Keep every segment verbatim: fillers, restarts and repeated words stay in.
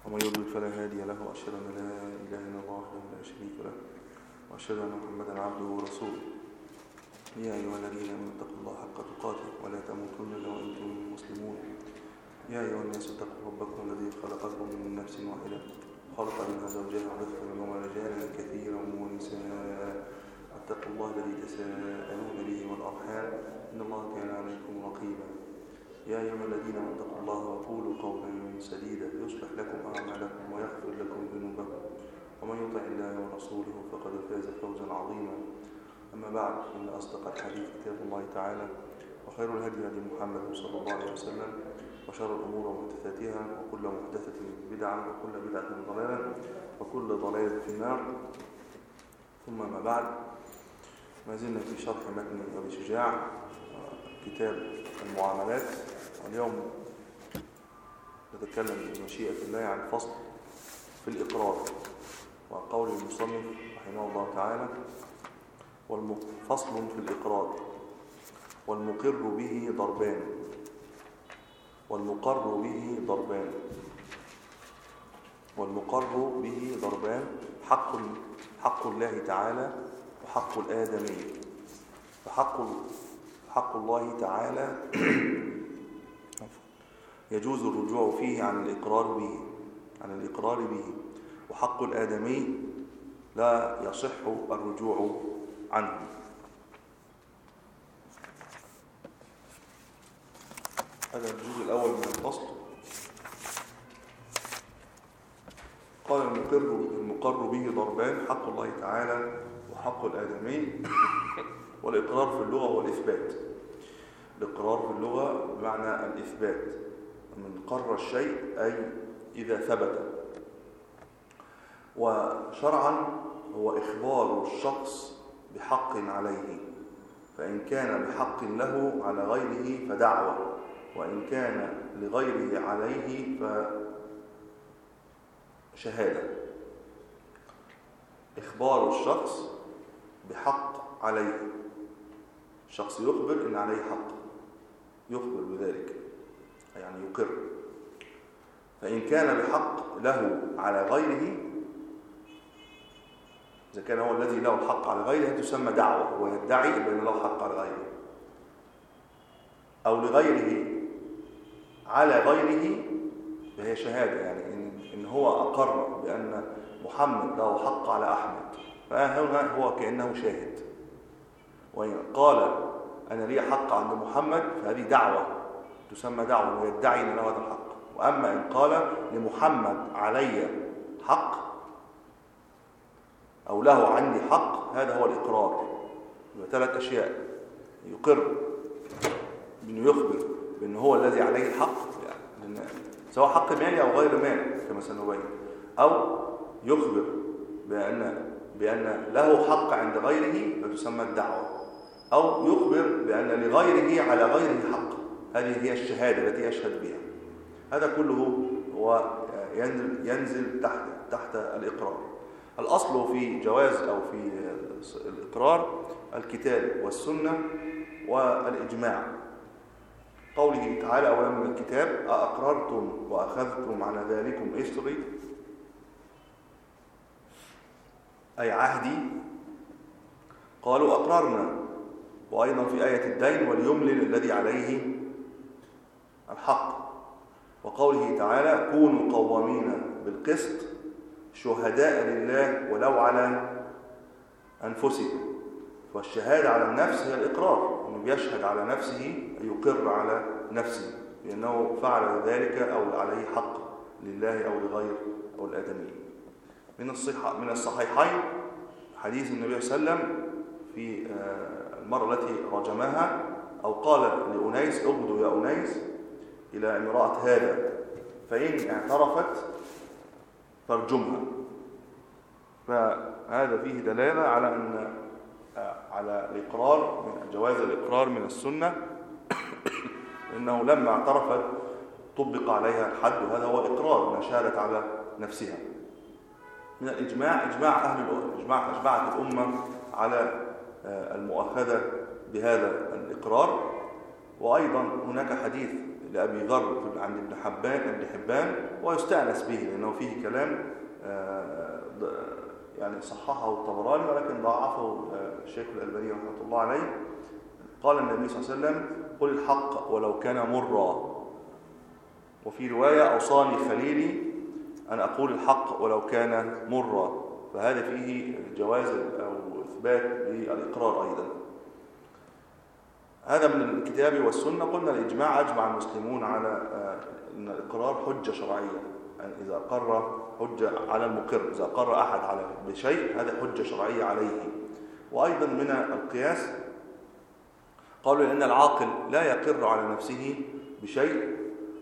ومن يضلل فلا هادي له، وأشهد أن لا إله إلا الله وحده لا شريك له، وأشهد أن محمدا عبده ورسوله. يا أيها الذين آمنوا اتقوا الله حق تقاته ولا تموتن إلا وأنتم مسلمون. يا أيها الناس اتقوا ربكم الذي خلقكم من نفس واحدة خلق منها زوجها وبث منهما رجالا كثيرا ونساء، واتقوا الله الذي تساءلون به والأرحام إن الله كان عليكم رقيبا. يا أيها الذين آمنوا اتقوا الله وقولوا قولا سديدا يصلح لكم أعمالكم ويغفر لكم ذنوبكم، ومن يطع الله ورسوله فقد فاز فوزا عظيما. أما بعد، إن أصدق الحديث كتاب الله تعالى، وخير الهدي هدي محمد صلى الله عليه وسلم، وشر الأمور محدثاتها، وكل محدثة بدعة، وكل بدعة ضلالة، وكل ضلالة في النار. ثم ما بعد، ما زلنا في شرح متن أبي شجاع كتاب المعاملات. اليوم نتكلم بمشيئة الله عن فصل في الإقرار، وقول المصنف رحمه الله تعالى: فصل في الإقرار: والمقر به ضربان والمقر به ضربان والمقر به ضربان حق حق الله تعالى وحق الآدمي. فحق حق الله تعالى يجوز الرجوع فيه عن الإقرار به عن الإقرار به وحق الآدمي لا يصح الرجوع عنه. هذا الجزء الأول من الفصل. قال: المقر المقر به ضربان: حق الله تعالى وحق الآدمي. والإقرار في اللغة هو الإثبات. الإقرار في اللغة بمعنى الإثبات، من قرر الشيء أي إذا ثبت. وشرعا هو إخبار الشخص بحق عليه، فإن كان بحق له على غيره فدعوة، وإن كان لغيره عليه فشهادة. إخبار الشخص بحق عليه، الشخص يخبر إن عليه حق، يخبر بذلك يعني يقر. فإن كان بحق له على غيره، إذا كان هو الذي له الحق على غيره تسمى دعوة، ويدعي بأن له حق على غيره، أو لغيره على غيره فهي شهادة، يعني إن, إن هو أقر بأن محمد له حق على أحمد، فهنا هو كأنه شاهد. وإن قال أنا لي حق عند محمد فهذه دعوة، تسمى دعوة، ويدعي أن له هذا الحق. وأما إن قال لمحمد علي حق أو له عندي حق، هذا هو الإقرار. ثلاث أشياء: يقر بأنه يخبر بأنه هو الذي عليه الحق، يعني سواء حق مالي أو غير مالي كما سنبين، أو يخبر بأن بأن له حق عند غيره فتسمى الدعوة، أو يخبر بأن لغيره على غيره حق، هذه هي الشهادة التي يشهد بها. هذا كله هو ينزل, ينزل تحت تحت الإقرار. الأصل في جواز أو في الإقرار الكتاب والسنة والإجماع. قوله تعالى: أولا من الكتاب أأقررتم وأخذتم على ذلكم إصري، أي عهدي. قالوا أقررنا. وأيضا في آية الدين: وليملل الذي عليه الحق. وقوله تعالى: كونوا قوامين بالقسط شهداء لله ولو على أنفسكم. والشهادة على النفس هي الإقرار، أنه يشهد على نفسه، يقر على نفسه بأنه فعل ذلك أو عليه حق لله أو لغير أو الآدمي. من الصحة من الصحيحين حديث النبي صلى الله عليه وسلم في المرة التي رجمها، أو قال لأنيس: اغدوا يا أنيس إلى امرأة هذا، فإن اعترفت فارجمها. فهذا فيه دلالة على أن على الإقرار، من جواز الإقرار من السنة، إنه لما اعترفت طبق عليها الحد، وهذا هو الإقرار، أنها شهدت على نفسها. من الإجماع إجماع أهل الإجماع أجمعت الأمة على المؤاخذة بهذا الإقرار. وأيضا هناك حديث لأبي ذر عند ابن حبان ابن حبان ويستأنس به لأنه فيه كلام يعني صححه الطبراني ولكن ضاعفه الشيخ الألباني رحمه الله عليه. قال النبي صلى الله عليه وسلم: قل الحق ولو كان مرا. وفي رواية: أوصاني خليلي أن أقول الحق ولو كان مرا. فهذا فيه جواز أو إثبات للإقرار أيضا. هذا من الكتاب والسنة. قلنا الإجماع أجمع المسلمون على أن الإقرار حجة شرعية، يعني إذا أقر حجة على المقر، إذا أقر أحد على بشيء هذا حجة شرعية عليه. وأيضا من القياس قالوا لأن العاقل لا يقر على نفسه بشيء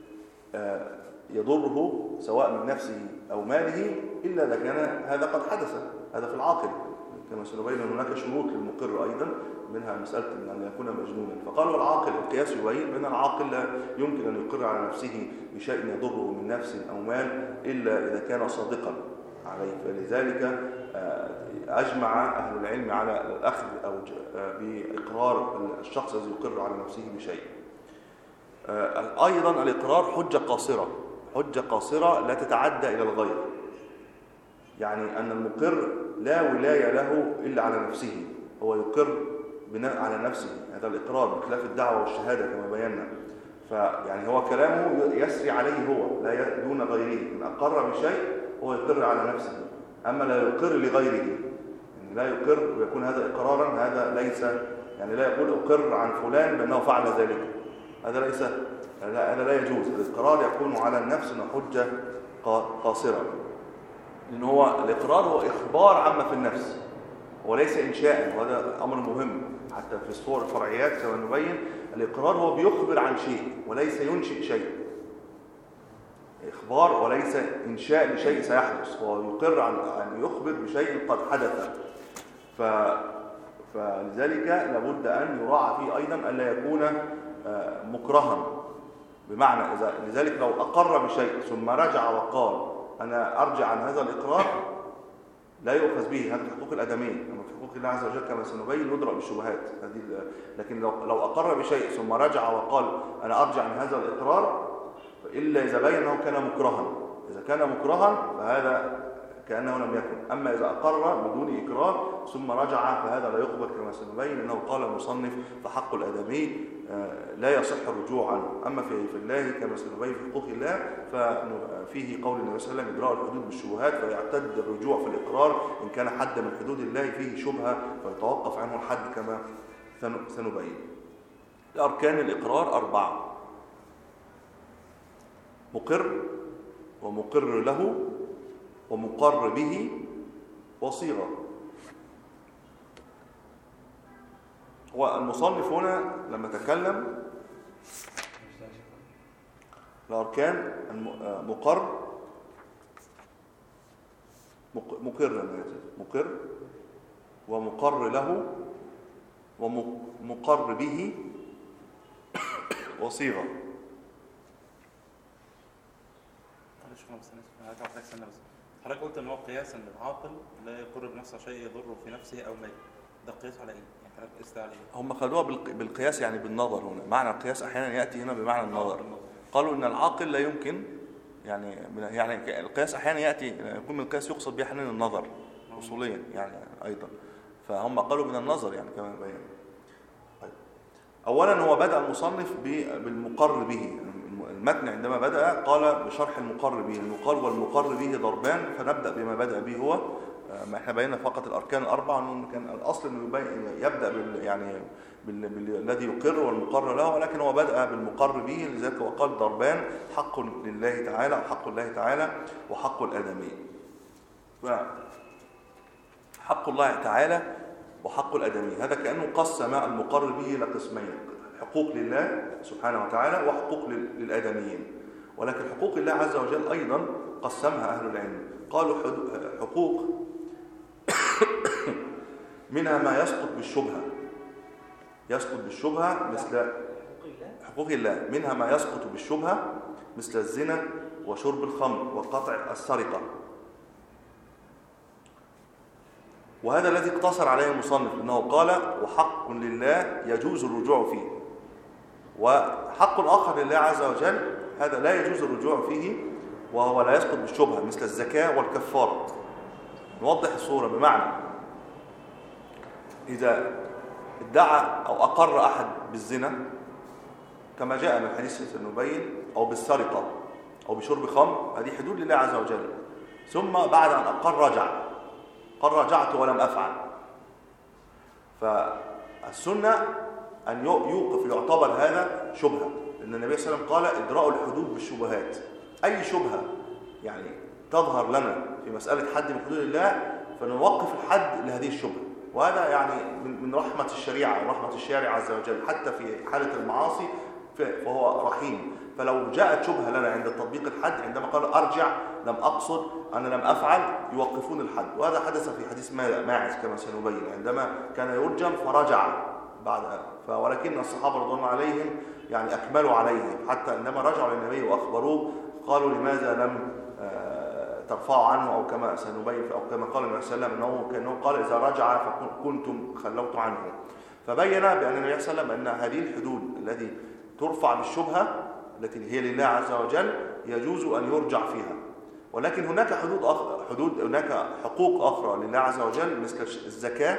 يضره سواء من نفسه أو ماله إلا إذا كان هذا قد حدث. هذا في العاقل، كما سنبين هناك شروط للمقر أيضا، منها مسألة أن يكون مجنونا. فقالوا العاقل، القياس يبين بأن العاقل لا يمكن أن يقر على نفسه بشيء يضره من نفس أو مال إلا إذا كان صادقا عليه. فلذلك أجمع أهل العلم على الأخذ أو بإقرار الشخص الذي يقر على نفسه بشيء. أيضا الإقرار حجة قاصرة، حجة قاصرة لا تتعدى إلى الغير، يعني أن المقر لا ولاية له إلا على نفسه، هو يقر بناء على نفسه. هذا الإقرار بخلاف الدعوة والشهادة كما بينا. فيعني هو كلامه يسري عليه هو لا دون غيره. إن أقر بشيء هو يقر على نفسه، أما لا يقر لغيره، يعني لا يقر ويكون هذا إقرارا، هذا ليس، يعني لا يقول أقر عن فلان بأنه فعل ذلك، هذا ليس، هذا لا يجوز. الإقرار يكون على النفس أنه حجة قاصرة، لأن هو الإقرار هو إخبار عما في النفس وليس إنشاء، وهذا أمر مهم حتى في الصور الفرعيات كما نبين. الإقرار هو بيخبر عن شيء وليس ينشئ شيء، إخبار وليس إنشاء لشيء سيحدث، هو يقر عن أن يخبر بشيء قد حدث. ف... فلذلك لابد أن يراعى فيه أيضا ألا يكون مكرها، بمعنى إذا لذلك لو أقر بشيء ثم رجع وقال أنا أرجع عن هذا الإقرار لا يؤخذ به، هذا حقوق الأدمية. أما في حقوق الله عز وجل كما سنبين ندرأ بالشبهات هذه. لكن لو لو أقر بشيء ثم رجع وقال أنا أرجع عن هذا الإقرار إلا إذا بين أنه كان مكرها. إذا كان مكرها فهذا كأنه لم يكن. أما إذا أقر بدون إقرار ثم رجع فهذا لا يقبل كما سنبين. إنه قال المصنف فحق الآدمي لا يصح الرجوع عنه. أما في في الله كما سنبين في حقوق الله ففيه قول النبي صلى الله عليه وسلم إدراء الحدود بالشبهات، فيعتد الرجوع في الإقرار إن كان حد من حدود الله فيه شبهة فيتوقف عنه الحد كما سنبين. أركان الإقرار أربعة: مقر ومقر له ومقر به وصيغة. هو المصنف هنا لما تكلم الأركان مقر مقر مقر ومقر له ومقر به وصيغة. حضرتك قلت ان هو قياس ان العاقل لا يقر بنفسه شيء يضره في نفسه او ماله، ده قياس على ايه؟ يعني حضرتك قست على ايه؟ هم خدوها بالقياس، يعني بالنظر. هنا معنى القياس احيانا ياتي هنا بمعنى النظر. قالوا ان العاقل لا يمكن، يعني يعني القياس احيانا ياتي يكون من القياس يقصد به احيانا النظر اصوليا يعني ايضا. فهم قالوا من النظر يعني كما بينا. طيب. اولا هو بدأ المصنف بالمقر به. المتن عندما بدأ قال بشرح المقر به، المقال والمقر به ضربان، فنبدأ بما بدأ به هو. ما احنا بينا فقط الأركان الأربعة، أنه كان الأصل أنه يبدأ بال يعني بالذي يقر والمقر له، ولكن هو بدأ بالمقر به، لذلك وقال ضربان: حق لله تعالى وحق الله تعالى وحق الآدمي. حق الله تعالى وحق الآدمي هذا كأنه قسم المقر به لقسمين: حقوق لله سبحانه وتعالى وحقوق للآدميين. ولكن حقوق الله عز وجل أيضا قسمها أهل العلم. قالوا حقوق منها ما يسقط بالشبهة، يسقط بالشبهة مثل حقوق الله، منها ما يسقط بالشبهة مثل الزنا وشرب الخمر وقطع السرقة. وهذا الذي اقتصر عليه المصنف، انه قال وحق لله يجوز الرجوع فيه. وحق آخر لله عز وجل هذا لا يجوز الرجوع فيه، وهو لا يسقط بالشبهة مثل الزكاة والكفارة. نوضح الصورة، بمعنى إذا ادعى أو أقر أحد بالزنا كما جاء من حديث سنبين، أو بالسرقة أو بشرب خمر، هذه حدود لله عز وجل، ثم بعد أن أقر رجع، قال رجعت ولم أفعل، فالسنة أن يوقف، يعتبر هذا شبهة، لأن النبي صلى الله عليه وسلم قال إدراء الحدود بالشبهات. أي شبهة يعني تظهر لنا في مسألة حد من حدود الله فنوقف الحد لهذه الشبهة، وهذا يعني من رحمة الشريعة ورحمة الشارع عز وجل، حتى في حالة المعاصي فهو رحيم. فلو جاءت شبهة لنا عند تطبيق الحد، عندما قال أرجع لم أقصد أنا لم أفعل، يوقفون الحد. وهذا حدث في حديث ماعز كما سنبين، عندما كان يرجم فرجع بعد، ولكن الصحابة رضوان الله عليهم يعني أكملوا عليه، حتى عندما رجعوا للنبي وأخبروه قالوا لماذا لم ترفعوا عنه، أو كما سنبين أو كما قال النبي صلى الله عليه وسلم أنه كأنه قال إذا رجع فكنتم خلوت عنه. فبين بأن النبي صلى الله عليه وسلم أن هذه الحدود التي ترفع بالشبهة التي هي لله عز وجل يجوز أن يرجع فيها، ولكن هناك حدود أخرى، حدود هناك حقوق أخرى لله عز وجل مثل الزكاة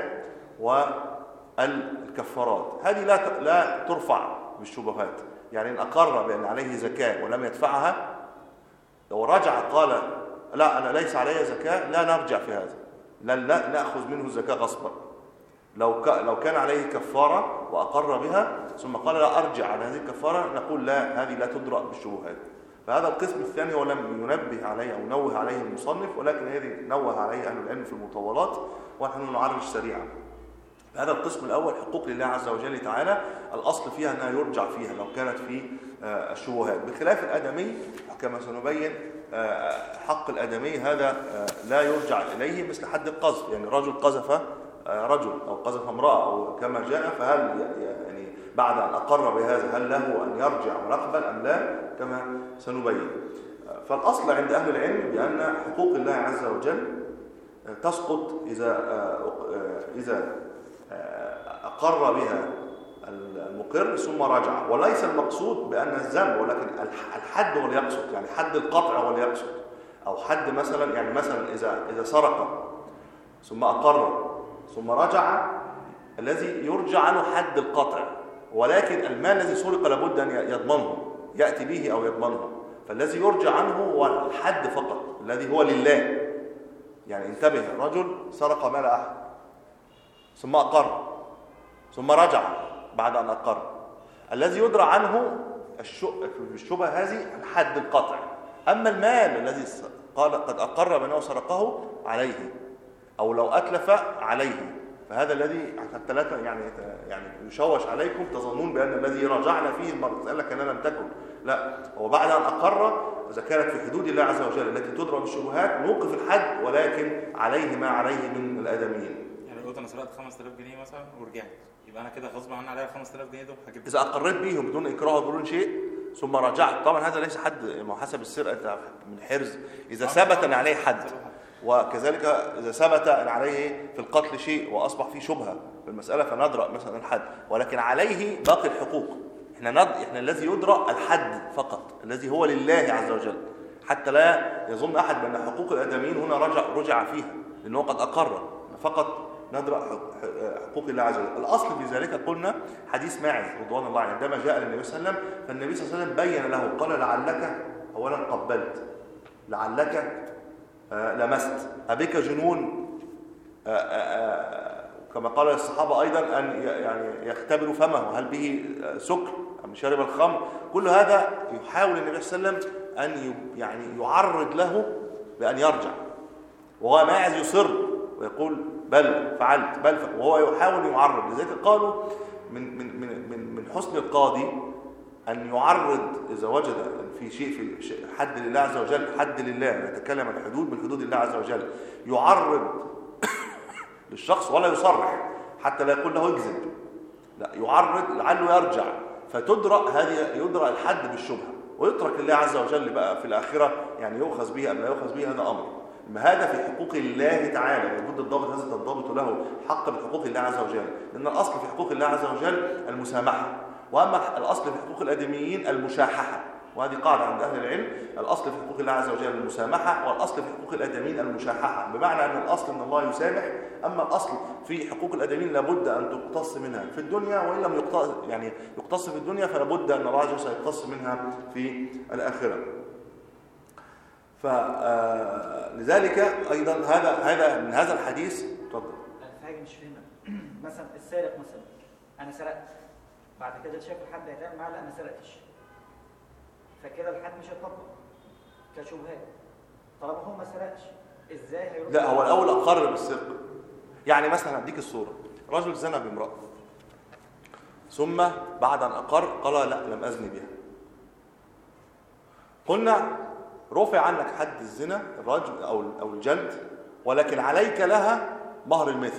والكفارات، هذه لا لا ترفع بالشبهات. يعني إن أقر بأن عليه زكاة ولم يدفعها، لو رجع قال لا أنا ليس علي زكاة، لا نرجع في هذا، لا, لا نأخذ منه الزكاة غصبا. لو لو كان عليه كفارة وأقر بها ثم قال لا أرجع عن هذه الكفارة، نقول لا، هذه لا تدرأ بالشبهات. فهذا القسم الثاني هو لم ينبه عليه أو نوه عليه المصنف، ولكن هذه نوه عليه أهل العلم في المطولات، ونحن نعرج سريعا. هذا القسم الأول حقوق لله عز وجل تعالى، الأصل فيها أنها يرجع فيها لو كانت في الشبهات، بخلاف الآدمي كما سنبين. حق الآدمي هذا لا يرجع إليه، مثل حد القذف، يعني رجل قذف رجل أو قذف امرأة أو كما جاء، فهل يعني بعد أن أقر بهذا هل له أن يرجع ويقبل أم لا، كما سنبين. فالأصل عند أهل العلم بأن حقوق الله عز وجل تسقط إذا إذا أقر بها المقر ثم رجع، وليس المقصود بأن الذنب، ولكن الحد هو اللي يقصد، يعني حد القطع هو اللي يقصد، أو حد مثلا، يعني مثلا إذا إذا سرق ثم أقر ثم رجع، الذي يرجع عنه حد القطع، ولكن المال الذي سرق لابد أن يضمنه، يأتي به أو يضمنه، فالذي يرجع عنه هو الحد فقط الذي هو لله. يعني انتبه، رجل سرق مال أحد ثم أقر ثم رجع بعد أن أقر، الذي يدرى عنه الشبهة هذه الحد القطع. أما المال الذي قال قد أقر بأنه سرقه عليه، أو لو أتلف عليه، فهذا الذي حتى لا يعني يعني يشوش عليكم تظنون بأن الذي رجعنا فيه المسألة كأننا لم تكن، لا، هو بعد أن أقر إذا كانت في حدود الله عز وجل التي تدرى بالشبهات نوقف الحد، ولكن عليه ما عليه من الآدميين. يعني قلت أنا سرقت خمسة آلاف جنيه مثلا ورجعت، يبقى أنا كده غصب عني عليا خمسة آلاف جنيه دول هجيب. إذا أقريت بيهم بدون إكراه بدون شيء ثم رجعت، طبعا هذا ليس حد حسب السرقة من حرز، إذا ثبت أن عليه حد، وكذلك إذا ثبت أن عليه في القتل شيء وأصبح فيه شبهة في المسألة فندرأ مثلا الحد، ولكن عليه باقي الحقوق. إحنا, ند... إحنا الذي يدرأ الحد فقط الذي هو لله عز وجل، حتى لا يظن أحد بأن حقوق الآدميين هنا رجع, رجع فيها، لأنه قد أقر، فقط ندرأ حقوق الله عز وجل. الأصل في ذلك قلنا حديث ماعز رضوان الله عنه، عندما جاء للنبي صلى الله عليه وسلم، فالنبي صلى الله عليه وسلم بين له، قال لعلك أولا قبلت، لعلك لمست، أبك جنون، كما قال الصحابة أيضا أن يعني يختبروا فمه هل به سكر أم شرب الخمر. كل هذا يحاول النبي صلى الله عليه وسلم أن يعني يعرض له بأن يرجع، وهو ماعز يصر ويقول بل فعلت بل فعلت، وهو يحاول يعرض. لذلك قالوا من من من من حسن القاضي أن يعرض إذا وجد في شيء في حد لله عز وجل، حد لله، نتكلم عن حدود من حدود الله عز وجل، يعرض للشخص ولا يصرح حتى لا يقول له اكذب، لا، يعرض لعله يرجع، فتدرأ هذه يدرأ الحد بالشبهة، ويترك لله عز وجل بقى في الآخرة يعني يؤخذ به أم لا يؤخذ به، هذا أمر. ما هذا في حقوق الله تعالى، وجود الضابط هذا تنضبط له حق بحقوق الله عز وجل، لأن الأصل في حقوق الله عز وجل المسامحة، وأما الأصل في حقوق الآدميين المشاححة، وهذه قاعدة عند أهل العلم، الأصل في حقوق الله عز وجل المسامحة، والأصل في حقوق الآدميين المشاححة، بمعنى أن الأصل أن الله يسامح، أما الأصل في حقوق الآدميين لابد أن تقتص منها في الدنيا، وإن لم يقتص يعني يقتص في الدنيا فلابد أن الله عز وجل سيقتص منها في الآخرة. فلذلك أيضا هذا هذا من هذا الحديث. اتفضل. في حاجة مش فاهمها. مثلا السارق مثلا، أنا سرقت، بعد كده شاف الحد هيتعمل معاه لا ما سرقتش، فكده الحد مش هيطبق كشبهات طالما هو ما سرقش، ازاي هيروح؟ لا، هو الاول اقر بالسرقه. يعني مثلا هديك الصوره، رجل زنى بامراه ثم بعد ان اقر قال لا لم ازني بها، قلنا رفع عنك حد الزنا الرجل او او الجلد، ولكن عليك لها مهر المثل،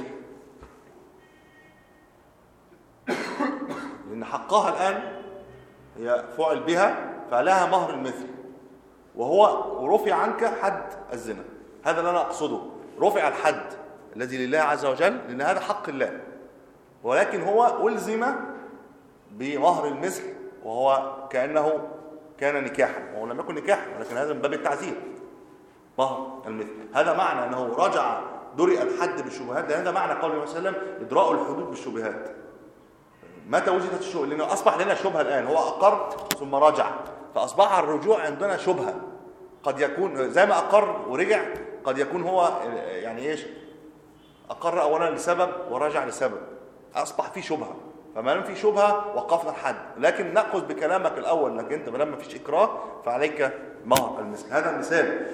لان حقها الان هي فعل بها فلها مهر المثل، وهو رفع عنك حد الزنا. هذا اللي انا اقصده، رفع الحد الذي لله عز وجل لان هذا حق الله، ولكن هو ألزم بمهر المثل، وهو كأنه كان نكاحا، وهو لم يكن نكاحا ولكن هذا من باب التعزير مهر المثل. هذا معنى انه رجع درئ الحد بالشبهات، لان هذا معنى قول النبي صلى الله عليه وسلم ادراء الحدود بالشبهات. متى وجدت الشبهه؟ لانه اصبح لنا شبهه الان، هو اقر ثم رجع، فاصبح الرجوع عندنا شبهه، قد يكون زي ما اقر ورجع، قد يكون هو يعني ايش، اقر اولا لسبب ورجع لسبب، اصبح في شبهه، فما دام في شبهه وقفنا الحد. لكن ناخذ بكلامك الاول انك انت ما دام ما فيش اكراه فعليك مهر المثل. هذا مثال.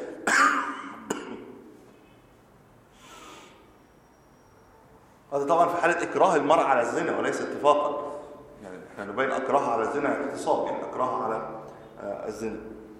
هذا طبعا في حاله اكراه المرء على الزنا وليس اتفاقا، يعني احنا نبين اكراه على الزنا اغتصاب، يعني اكراه على الزنا.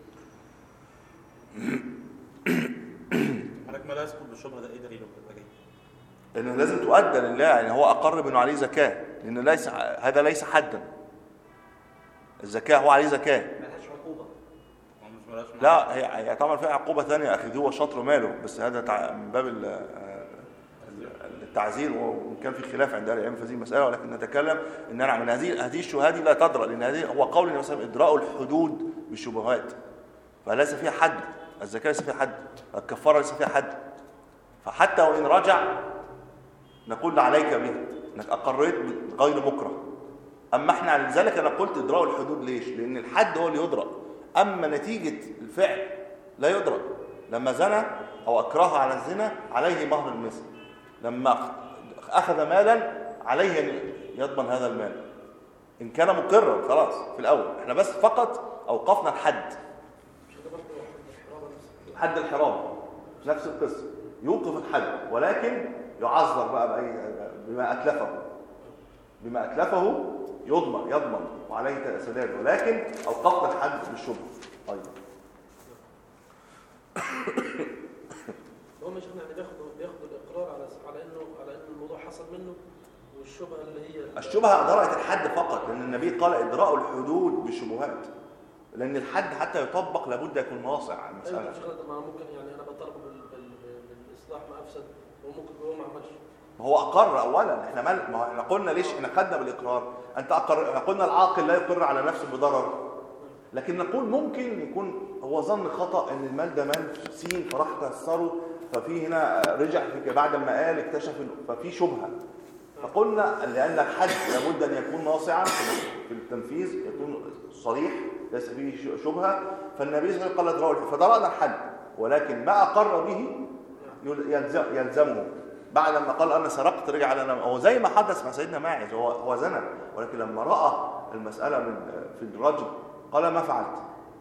حضرتك ما لا يسقط بالشبهه ده ايه دليله؟ انه لازم تؤدى لله، يعني هو اقر بانه عليه زكاه، لان ليس هذا ليس حدا، الزكاه هو عليه زكاه، ملهاش عقوبه. لا هي, هي طبعا فيها عقوبه ثانيه، اخذوه وشطر ماله، بس هذا من باب التعزير، وان كان في خلاف عند اهل العلم في هذه المساله، ولكن نتكلم ان نعم من هذه هذه الشبهات لا تدرى، لان هذه هو قول النبي صلى الله عليه وسلم ادراء الحدود بالشبهات، فليس فيها حد، الزكاه ليس فيها حد، الكفاره ليس فيها حد، فحتى وان رجع نقول عليك به انك اقريت غير مكره. اما احنا لذلك انا قلت ادراء الحدود، ليش؟ لان الحد هو اللي يدرى، اما نتيجه الفعل لا يدرى. لما زنى او اكره على الزنا عليه مهر المثل، لما اخذ مالا عليه ان يضمن هذا المال، ان كان مقرا خلاص في الاول. احنا بس فقط اوقفنا الحد، حد الحرام نفس القصه، يوقف الحد ولكن يعذر بقى بأي بما أتلفه، بما أتلفه يضمن يضمن وعليه سداد، ولكن أوقفنا الحد بالشبهة. أيضا هو مش يعني بياخدوا بياخدوا الإقرار على على إنه على إن الموضوع حصل منه، والشبهة اللي هي الشبهة درأت الحد فقط، لأن النبي قال إدراء الحدود بالشبهات، لأن الحد حتى يطبق لابد يكون ناصع على المسألة. أيوة ممكن يعني أنا بطالبه بالإصلاح ما أفسد، وممكن هو ما عملش. ما هو اقر اولا، احنا مال ما احنا قلنا ليش احنا خدنا بالاقرار؟ انت اقر، قلنا العاقل لا يقر على نفسه بضرر، لكن نقول ممكن يكون هو ظن خطا ان المال ده مال سين فراح كسره، ففي هنا رجع في بعد ما قال اكتشف ففي شبهه، فقلنا لان الحد لابد ان يكون ناصعا في التنفيذ، يكون صريح ليس فيه شبهه، فالنبي صلى الله عليه وسلم قال ادراء، فدرأنا الحد، ولكن ما اقر به يلزم يلزمه. بعد ما قال انا سرقت رجع على انا، هو زي ما حدث مع سيدنا ماعز، هو هو زنى، ولكن لما راى المساله من في الرجل قال ما فعلت،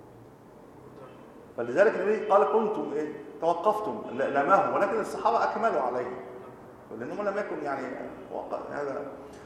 فلذلك النبي قال كنتم ايه توقفتم لماه، ولكن الصحابه اكملوا عليه لانهم لم يكن يعني وقع هذا.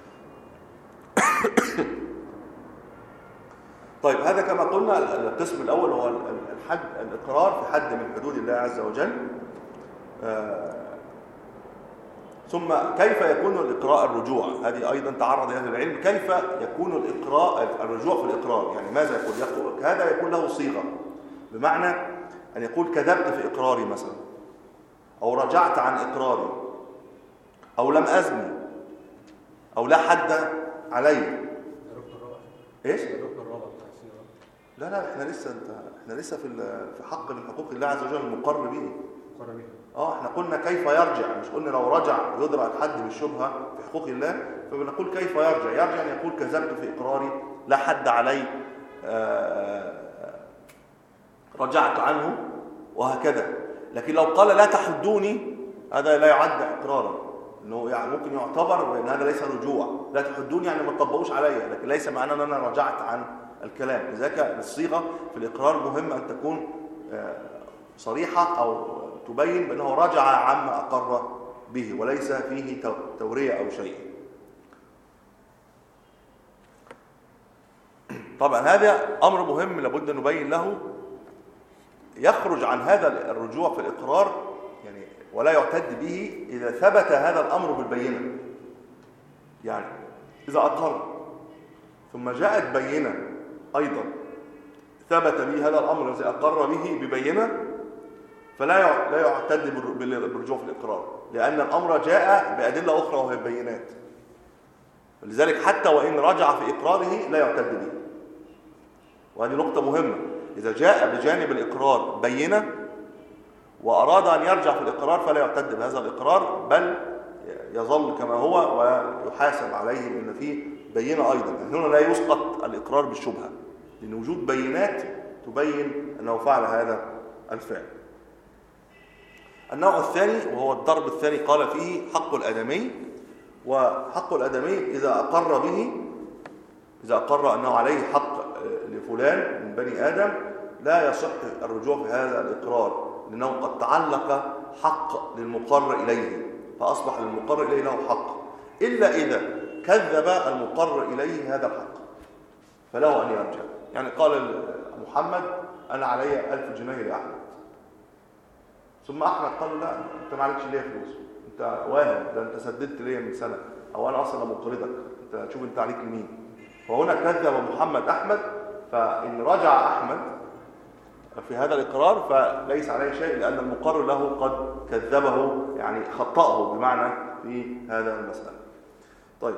طيب هذا كما قلنا القسم الاول هو الحد، الاقرار في حد من حدود الله عز وجل. آه ثم كيف يكون الإقراء الرجوع؟ هذه أيضا تعرض أهل العلم، كيف يكون الإقراء الرجوع في الإقرار؟ يعني ماذا يقول؟ يقول هذا يكون له صيغة، بمعنى أن يقول كذبت في إقراري مثلا، أو رجعت عن إقراري، أو لم أزني، أو لا حد علي. ايش؟ الركن الرابع بتاع الصيغه. لا لا احنا لسه انت احنا لسه في في حق من حقوق الله عز وجل المقر به. مقر به. اه احنا قلنا كيف يرجع، مش قلنا لو رجع يدرى الحد بالشبهه في حقوق الله، فبنقول كيف يرجع. يرجع ان يقول كذبت في اقراري لا حد علي، رجعت عنه وهكذا. لكن لو قال لا تحدوني هذا لا يعد اقرارا، انه يعني ممكن يعتبر ان هذا ليس رجوع. لا تحدوني يعني ما تطبقوش عليا، لكن ليس معناه ان انا رجعت عن الكلام. لذلك الصيغه في الاقرار مهم ان تكون صريحه او تبين بانه رجع عما اقر به وليس فيه توريه او شيء. طبعا هذا امر مهم لابد ان نبين له. يخرج عن هذا الرجوع في الاقرار يعني ولا يعتد به اذا ثبت هذا الامر بالبينه. يعني اذا اقر ثم جاءت بينه ايضا ثبت به هذا الامر الذي اقر به ببينه، فلا لا يعتد بالرجوع في الاقرار، لان الامر جاء بادله اخرى وهي البينات. لذلك حتى وان رجع في اقراره لا يعتد به. وهذه نقطه مهمه. إذا جاء بجانب الإقرار بينة وأراد أن يرجع في الإقرار فلا يعتد بهذا الإقرار، بل يظل كما هو ويحاسب عليه لأن فيه بينة أيضا. يعني هنا لا يسقط الإقرار بالشبهة، لأن وجود بينات تبين أنه فعل هذا الفعل. النوع الثاني وهو الضرب الثاني قال فيه حق الآدمي. وحق الآدمي إذا أقر به، إذا أقر أنه عليه حق لفلان من بني آدم لا يصح الرجوع في هذا الإقرار، لأنه قد تعلق حق للمقر إليه فأصبح للمقر إليه له حق، إلا إذا كذب المقر إليه هذا الحق فله أن يرجع. يعني قال محمد أنا علي ألف جنيه لأحمد، ثم أحمد قال لا أنت ما عليكش ليه فلوس، أنت واهم، ده أنت سددت ليه من سنة، أو أنا أصلا مقرضك، أنت شوف أنت عليك لمين. وهنا كذب محمد أحمد، فإن رجع أحمد في هذا الإقرار فليس عليه شيء، لأن المقر له قد كذبه يعني خطأه بمعنى في هذا المسألة. طيب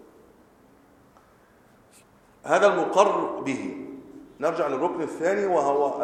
هذا المقر به. نرجع للركن الثاني وهو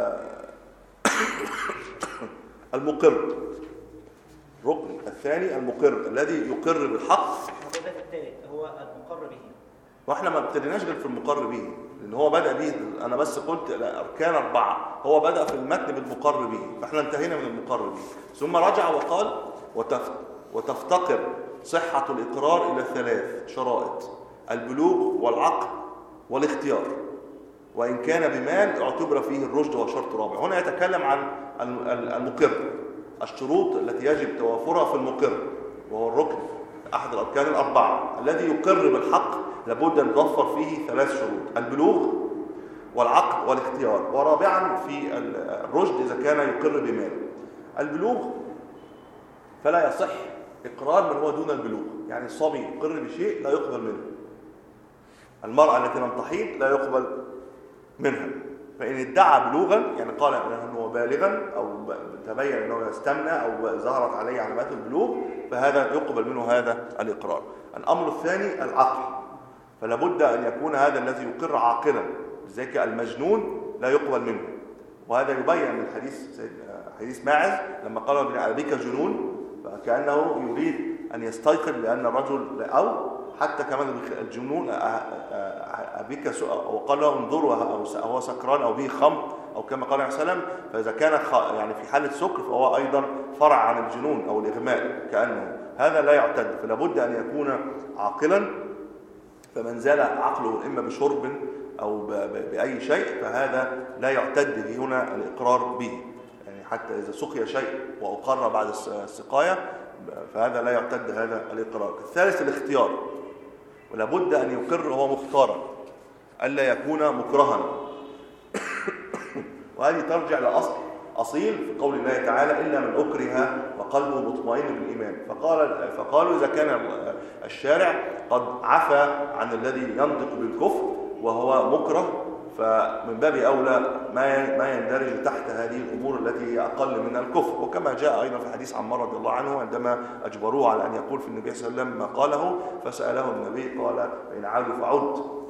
المقر. الركن الثاني المقر الذي يقر بالحق. هو ده الثالث هو المقر به. واحنا ما ابتديناش غير في المقر به، لان هو بدا به. انا بس قلت اركان اربعه، هو بدا في المتن بالمقر به، فاحنا انتهينا من المقر به. ثم رجع وقال وتفتقر صحه الاقرار الى ثلاث شرائط: البلوغ والعقل والاختيار، وان كان بمال اعتبر فيه الرشد وشرط رابع. هنا يتكلم عن المقر، الشروط التي يجب توافرها في المقر، وهو الركن احد الاركان الاربعه الذي يقر بالحق لابد ان توفر فيه ثلاث شروط: البلوغ والعقل والاختيار، ورابعا في الرشد اذا كان يقر بمال. البلوغ فلا يصح اقرار من هو دون البلوغ، يعني الصبي يقر بشيء لا يقبل منه، المراه التي لم تحيض لا يقبل منها. فان ادعى بلوغا يعني قال انه بالغا او تبين انه يستمنى او ظهرت عليه علامات البلوغ فهذا يقبل منه هذا الاقرار. الامر الثاني العقل، فلا بد ان يكون هذا الذي يقر عاقلا، لذلك المجنون لا يقبل منه. وهذا يبين من حديث حديث ماعز لما قال ابيك جنون، فكانه يريد ان يستيقظ لان الرجل، او حتى كمان الجنون ابيك وقال له انظروا هو سكران او به خمر او كما قال عليه وسلم، فاذا كان يعني في حاله سكر فهو ايضا فرع عن الجنون او الاغماء كانه، هذا لا يعتد. فلا بد ان يكون عاقلا، فمن زال عقله اما بشرب او باي شيء فهذا لا يعتد به هنا الاقرار به. يعني حتى اذا سقي شيء واقر بعد السقايه فهذا لا يعتد هذا الاقرار. الثالث الاختيار، ولا بد ان يقر هو مختارا الا يكون مكرها. وهذه ترجع لاصل اصيل في قول الله تعالى الا من اكره وقلبه مطمئن بالايمان. فقال فقالوا اذا كان الشارع قد عفى عن الذي ينطق بالكفر وهو مكره فمن باب اولى ما ما يندرج تحت هذه الامور التي هي اقل من الكفر. وكما جاء ايضا في حديث عمار رضي الله عنه عندما اجبروه على ان يقول في النبي صلى الله عليه وسلم ما قاله فساله النبي قال فان عادوا فعد،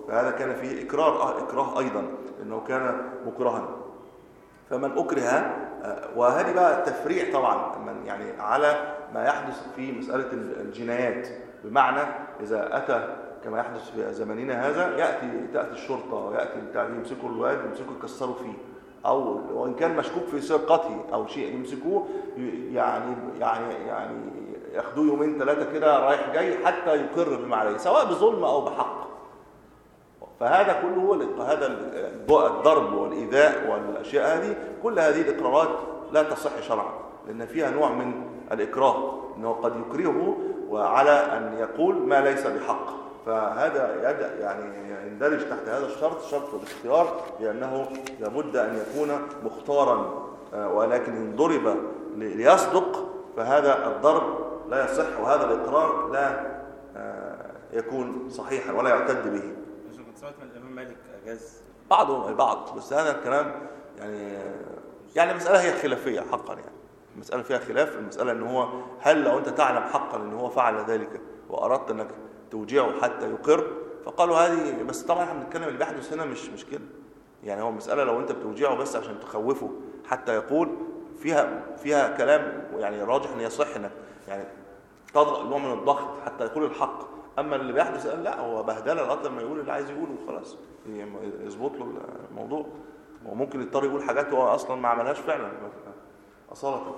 فهذا كان فيه إكراه آه إكراه أيضا لأنه كان مكرها. فمن أكره، وهذه بقى التفريع طبعا من يعني على ما يحدث في مسألة الجنايات، بمعنى إذا أتى كما يحدث في زماننا هذا يأتي تأتي الشرطة ويأتي التعليم يمسكوا الواد يمسكوا يكسروا فيه، أو وإن كان مشكوك في سرقته أو شيء يمسكوه يعني يعني يعني ياخدوه يومين ثلاثة كده رايح جاي حتى يقر بما عليه سواء بظلم أو بحق. فهذا كله هو هذا الضرب والإيذاء والأشياء هذه، كل هذه الإقرارات لا تصح شرعا، لأن فيها نوع من الإكراه، أنه قد يكرهه وعلى أن يقول ما ليس بحق. فهذا يعني يندرج تحت هذا الشرط، شرط الاختيار، لأنه لابد أن يكون مختارا، ولكن إن ضرب ليصدق فهذا الضرب لا يصح، وهذا الإقرار لا يكون صحيحا ولا يعتد به. سمعت من الإمام مالك أجاز بعضهم البعض، بس هذا الكلام يعني يعني المسألة هي خلافية حقا، يعني المسألة فيها خلاف. المسألة إن هو هل لو أنت تعلم حقا إن هو فعل ذلك وأردت إنك توجعه حتى يقر، فقالوا هذه، بس طبعا احنا بنتكلم اللي بيحدث هنا مش مش كده. يعني هو المسألة لو أنت بتوجعه بس عشان تخوفه حتى يقول، فيها فيها كلام يعني راجح إن يصح إنك يعني تضغط نوع من الضغط حتى يقول الحق. اما اللي بيحدث قال لا، هو بهدله لغايه لما يقول اللي عايز يقوله وخلاص يظبط له الموضوع. وممكن يضطر يقول حاجات هو اصلا ما عملهاش فعلا اصاله.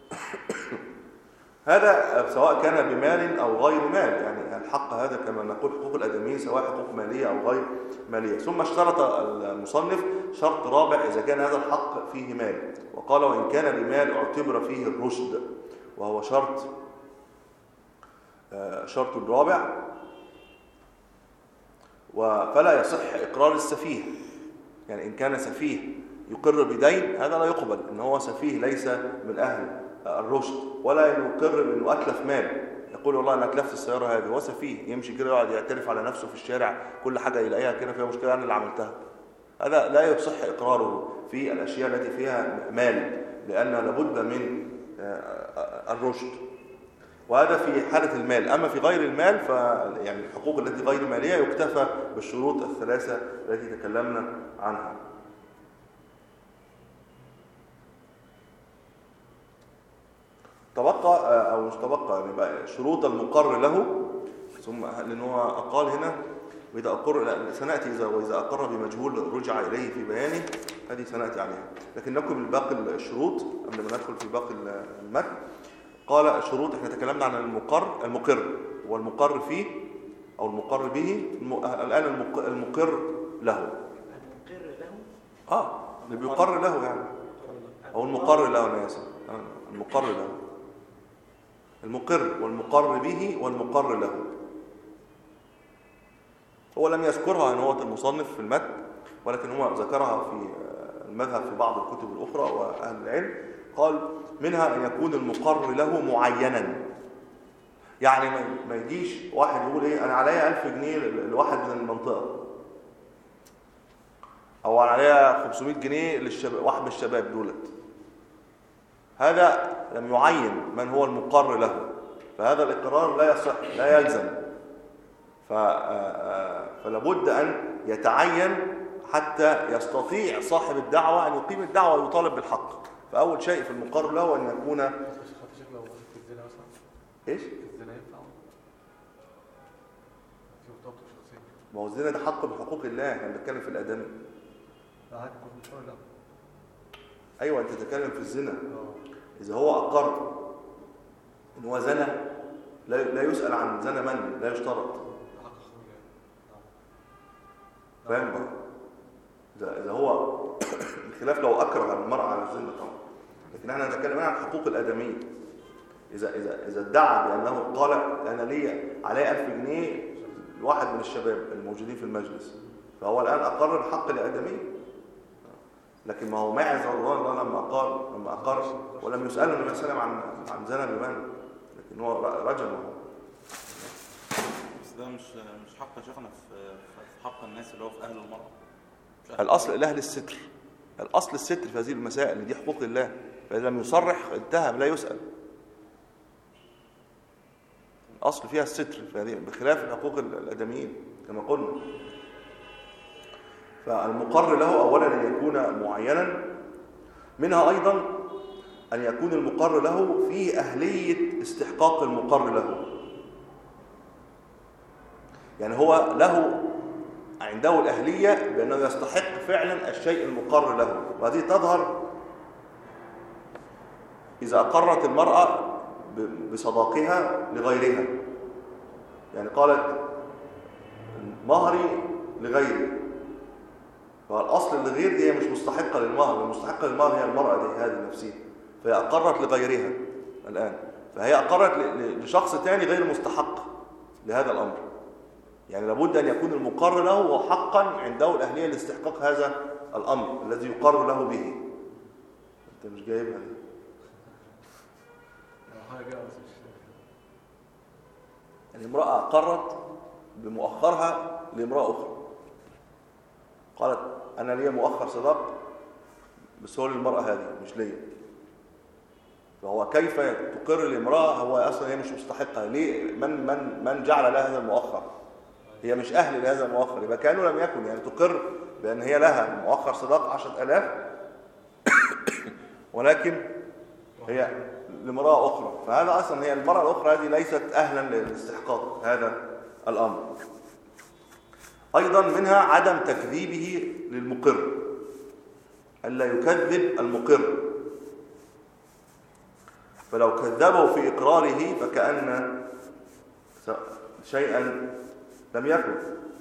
هذا سواء كان بمال او غير مال، يعني الحق هذا كما نقول حقوق الادميين سواء حقوق ماليه او غير ماليه. ثم اشترط المصنف شرط رابع اذا كان هذا الحق فيه مال، وقال وان كان بمال اعتبر فيه الرشد، وهو شرط شرط الرابع. فلا يصح إقرار السفيه، يعني إن كان سفيه يقر بدين هذا لا يقبل، إن هو سفيه ليس من أهل الرشد، ولا يقر بأنه أتلف مال، يقول والله أنا أتلفت السيارة هذه، هو سفيه يمشي كده يقعد يعترف على نفسه في الشارع كل حاجة يلاقيها كده فيها مشكلة أنا اللي عملتها. هذا لا يصح إقراره في الأشياء التي فيها مال، لأن لابد من الرشد، وهذا في حالة المال. أما في غير المال ف يعني الحقوق التي غير مالية يكتفى بالشروط الثلاثة التي تكلمنا عنها. تبقى أو مش تبقى يعني بقى شروط المقر له، ثم لأنه أقال هنا وإذا أقر سنأتي إذا وإذا أقر بمجهول رجع إليه في بيانه، هذه سنأتي عليها. لكن نكمل باقي الشروط قبل ما ندخل في باقي المتن. قال شروط، احنا تكلمنا عن المقر المقر والمقر فيه او المقر به. الان المقر له المقر له اه اللي بيقر له يعني، او المقر له انا اسف المقر له، المقر والمقر به والمقر له. هو لم يذكرها ان هو المصنف في المتن، ولكن هو ذكرها في المذهب في بعض الكتب الاخرى واهل العلم. قال منها أن يكون المقر له معينا، يعني ما يجيش واحد يقول إيه أنا عليا ألف جنيه لواحد من المنطقة، أو عليا خمسمائة جنيه للشباب واحد من الشباب دولت، هذا لم يعين من هو المقر له، فهذا الإقرار لا يصح لا يلزم. فلابد أن يتعين حتى يستطيع صاحب الدعوة أن يقيم الدعوة ويطالب بالحق. فأول شيء في المقر له أن يكون إيش؟ الزنا ينفع؟ في بطاقته شخصية. ما هو الزنا ده حق بحقوق الله، احنا بنتكلم في الآدمي. لا عادي يكون مقر له. أيوة أنت تتكلم في الزنا. إذا هو أقر إن هو زنا لا لا يسأل عن زنا من، لا يشترط. حق خروج. فاهم بقى؟ إذا إذا هو الخلاف لو أكره المرأة على الزنا طبعا، لكن احنا نتكلم عن حقوق الآدميين. إذا إذا إذا ادعى بأنه قال أنا لي عليه ألف جنيه لواحد من الشباب الموجودين في المجلس، فهو الآن أقر بحق الآدمي. لكن ما هو ماعز رضي الله لما أقر لما أقر ولم يسأله النبي صلى الله عليه وسلم عن عن زنا بمن، لكن هو رجمه. بس ده مش مش حق يا شيخنا في في حق الناس اللي هو في أهل المرأة. الأصل الأهل الستر، الأصل الستر في هذه المسائل اللي دي حقوق الله، فإذا لم يصرح انتهى لا يسأل. الأصل فيها الستر في هذه بخلاف حقوق الآدميين كما قلنا. فالمقر له أولا أن يكون معينا، منها أيضا أن يكون المقر له فيه أهلية استحقاق المقر له، يعني هو له عنده الأهلية بأنه يستحق فعلا الشيء المقر له. وهذه تظهر إذا أقرت المرأة بصداقها لغيرها، يعني قالت مهري لغيري، فالأصل الغير دي هي مش مستحقة للمهر، المستحقة للمهر هي المرأة دي هذه نفسها، فهي أقرت لغيرها الآن، فهي أقرت لشخص تاني غير مستحق لهذا الأمر. يعني لابد أن يكون المقر له حقا عنده الأهلية لاستحقاق هذا الأمر الذي يقر له به. أنت مش جايبها دي؟ يعني امرأة أقرت بمؤخرها لامرأة أخرى، قالت أنا لي مؤخر صداق بس هو للمرأة هذه مش لي، فهو كيف تقر لامرأة هو أصلا هي مش مستحقة؟ ليه؟ من من من جعل لها هذا المؤخر؟ هي مش أهل لهذا المؤخر، يبقى كانوا لم يكن، يعني تقر بأن هي لها مؤخر صداق عشرة آلاف ولكن هي لامرأة أخرى، فهذا أصلا هي المرأة الأخرى هذه ليست أهلا لاستحقاق هذا الأمر. أيضا منها عدم تكذيبه للمقر، ألا يكذب المقر، فلو كذبه في إقراره فكأن شيئا لم يكن.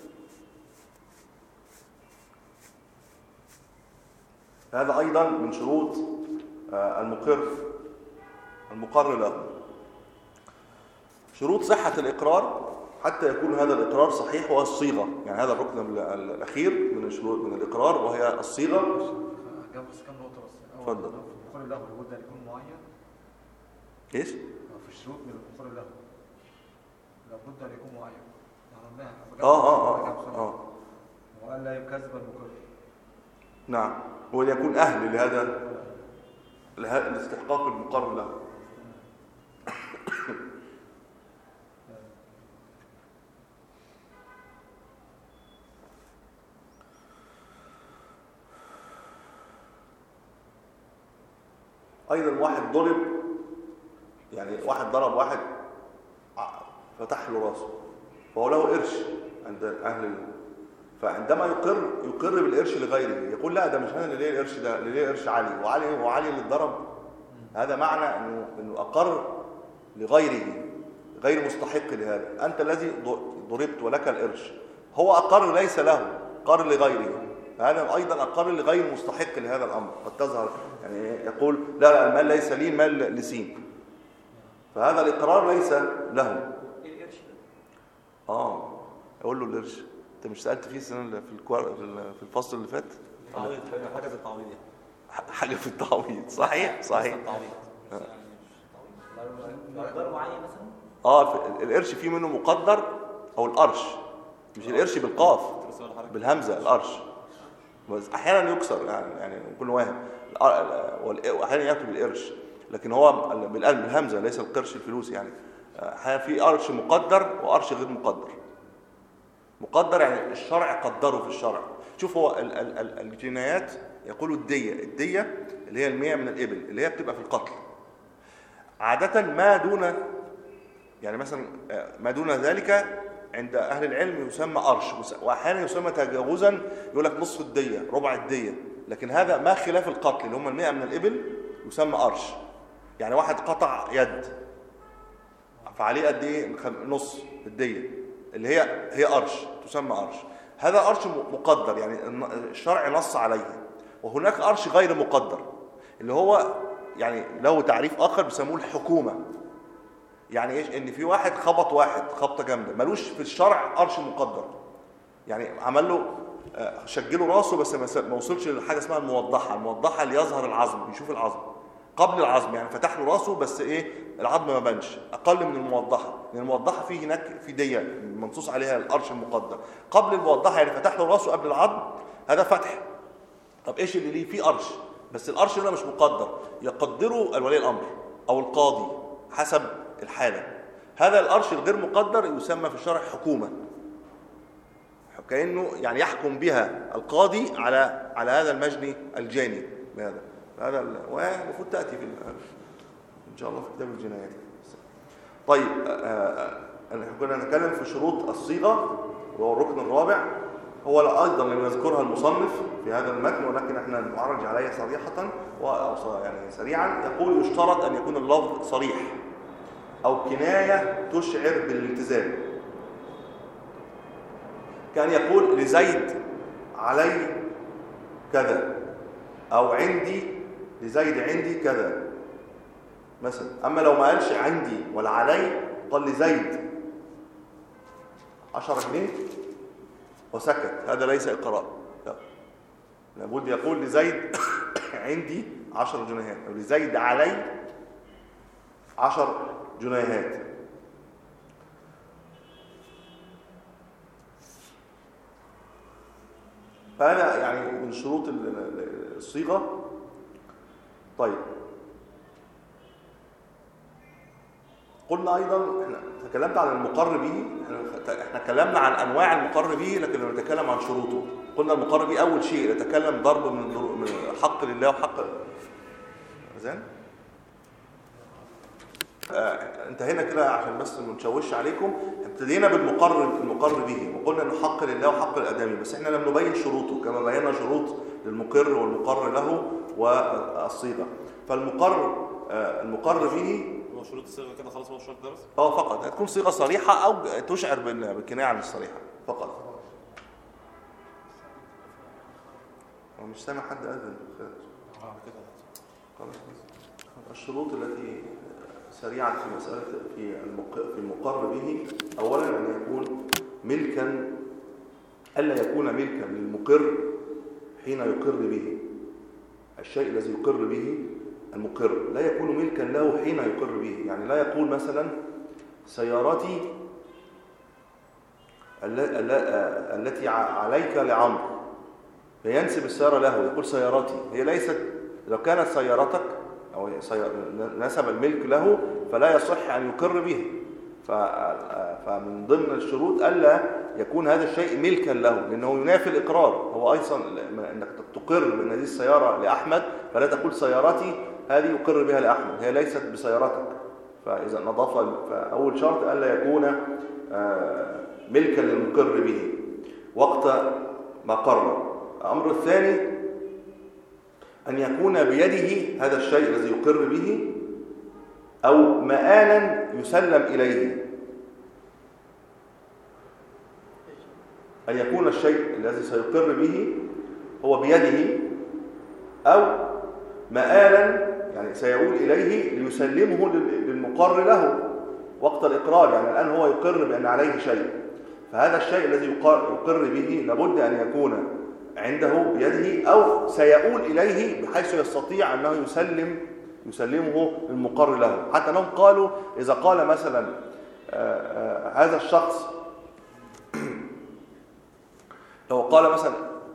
هذا أيضا من شروط المقر المقر له. شروط صحة الإقرار حتى يكون هذا الإقرار صحيح هو الصيغة، يعني هذا الركن الأخير من الشروط من الإقرار وهي الصيغة. جنب بس كم نقطة بس. اتفضل. المقر له لابد أن يكون معين. إيش؟ في الشروط من المقر له لابد أن يكون معين. آه آه آه آه. وأن لا يكذب المقر. نعم، هو أن يكون أهل لهذا لاستحقاق المقر له. أيضا واحد ضرب، يعني واحد ضرب واحد فتح له راسه فهو له قرش عند أهل ال... فعندما يقر يقر بالقرش لغيره، يقول لا ده مش أنا اللي ليه القرش، ده اللي ليه قرش علي، وعلي وعلي اللي اتضرب. هذا معنى أنه أنه أقر لغيره غير مستحق لهذا. أنت الذي ضربت ولك القرش، هو أقر ليس له، قر لغيره، هذا أيضا أقر لغير مستحق لهذا الأمر. قد تظهر يعني يقول لا لا المال ليس لي، المال لسين، فهذا الإقرار ليس له. ايه القرش ده؟ آه أقول له القرش. أنت مش سألت فيه السنة في الكوار... في الفصل اللي فات؟ تعويض، حاجة في التعويض يعني. حاجة في التعويض، صحيح صحيح. مقدار معين مثلا؟ آه القرش فيه منه مقدر أو القرش، مش القرش بالقاف بالهمزة، القرش احيانا يكسر يعني يعني كل واحد، واحيانا يكتب القرش لكن هو بالهمزه ليس القرش الفلوس. يعني احيانا في قرش مقدر وقرش غير مقدر. مقدر يعني الشرع قدره في الشرع. شوف هو ال ال ال الجنايات يقولوا الديه، الديه اللي هي المية من الابل اللي هي بتبقى في القتل عاده، ما دون يعني مثلا ما دون ذلك عند أهل العلم يسمى قرش، وأحيانا يسمى تجاوزا يقول لك نصف الدية، ربع الدية، لكن هذا ما خلاف القتل اللي هم المئة من الإبل يسمى قرش. يعني واحد قطع يد فعليه قد إيه؟ نص الدية اللي هي هي قرش، تسمى قرش. هذا قرش مقدر يعني الشرع نص عليه. وهناك قرش غير مقدر اللي هو يعني له تعريف آخر بيسموه الحكومة. يعني ايش؟ ان في واحد خبط واحد خبطه جامده، ملوش في الشرع قرش مقدر، يعني عمل له شجله راسه بس ما وصلش لحاجه اسمها الموضحه. الموضحه اللي يظهر العظم، يشوف العظم قبل العظم، يعني فتح له راسه بس ايه العظم ما بانش، اقل من الموضحه، لان الموضحه فيه هناك في ديه منصوص عليها القرش المقدر. قبل الموضحه يعني فتح له راسه قبل العظم، هذا فتح. طب ايش اللي ليه فيه قرش؟ بس القرش هنا مش مقدر، يقدره الولي الامر او القاضي حسب الحالة. هذا القرش الغير مقدر يسمى في الشرع حكومة. كأنه يعني يحكم بها القاضي على على هذا المجني الجاني بهذا هذا المفروض تأتي في إن شاء الله في كتاب الجنايات. طيب احنا كنا نتكلم في شروط الصيغة وهو الركن الرابع، هو أيضا لم يذكرها المصنف في هذا المتن ولكن احنا نعرج عليها صريحة يعني سريعا. يقول يشترط أن يكون اللفظ صريح أو كناية تشعر بالالتزام، كان يقول لزيد علي كذا أو عندي لزيد عندي كذا مثلا. أما لو ما قالش عندي ولا علي، قال لزيد عشرة جنيه وسكت، هذا ليس إقرار، لا، لابد يقول لزيد عندي عشر جنيهات أو لزيد علي عشر جنيهات. فهذا يعني من شروط الصيغة. طيب قلنا أيضا احنا تكلمت عن المقر به، احنا تكلمنا عن أنواع المقر به لكن لما نتكلم عن شروطه قلنا المقر به أول شيء نتكلم ضرب من حق لله وحق زين. آه انتهينا كده عشان بس ما نشوش عليكم. ابتدينا بالمقر المقر به وقلنا انه حق لله وحق الادمي، بس احنا لم نبين شروطه كما بينا شروط للمقر والمقر له والصيغه. فالمقر آه المقر به هو شروط الصيغه كده خلاص، هو الشرط ده بس اه فقط هتكون صيغه صريحه او تشعر بالكنايه عن الصريحه فقط. هو مش سامع حد اذن اه كده خلاص. الشروط التي سريعا في مسألة في في المقر به، أولا أن يكون ملكا، ألا يكون ملكا للمقر حين يقر به. الشيء الذي يقر به المقر لا يكون ملكا له حين يقر به. يعني لا يقول مثلا سيارتي التي عليك لعمرو فينسب السيارة له، يقول سيارتي. هي ليست، لو كانت سيارتك أو نسب الملك له فلا يصح أن يقر به. فمن ضمن الشروط ألا يكون هذا الشيء ملكا له، لأنه ينافي الإقرار. هو أيضا أنك تقر بأن هذه السيارة لأحمد فلا تقول سيارتي هذه يقر بها لأحمد، هي ليست بسيارتك. فإذا نضاف فأول شرط ألا يكون ملكا للمقر به وقت ما قرر. الأمر الثاني أن يكون بيده هذا الشيء الذي يقر به أو مآلا يسلم إليه. أن يكون الشيء الذي سيقر به هو بيده أو مآلا يعني سيقول إليه ليسلمه للمقر له وقت الإقرار. يعني الآن هو يقر بأن عليه شيء، فهذا الشيء الذي يقر به لابد أن يكون عنده بيده أو سيقول إليه بحيث يستطيع أنه يسلم يسلمه للمقر له. حتى أنهم قالوا إذا قال مثلا آآ آآ هذا الشخص لو قال مثلا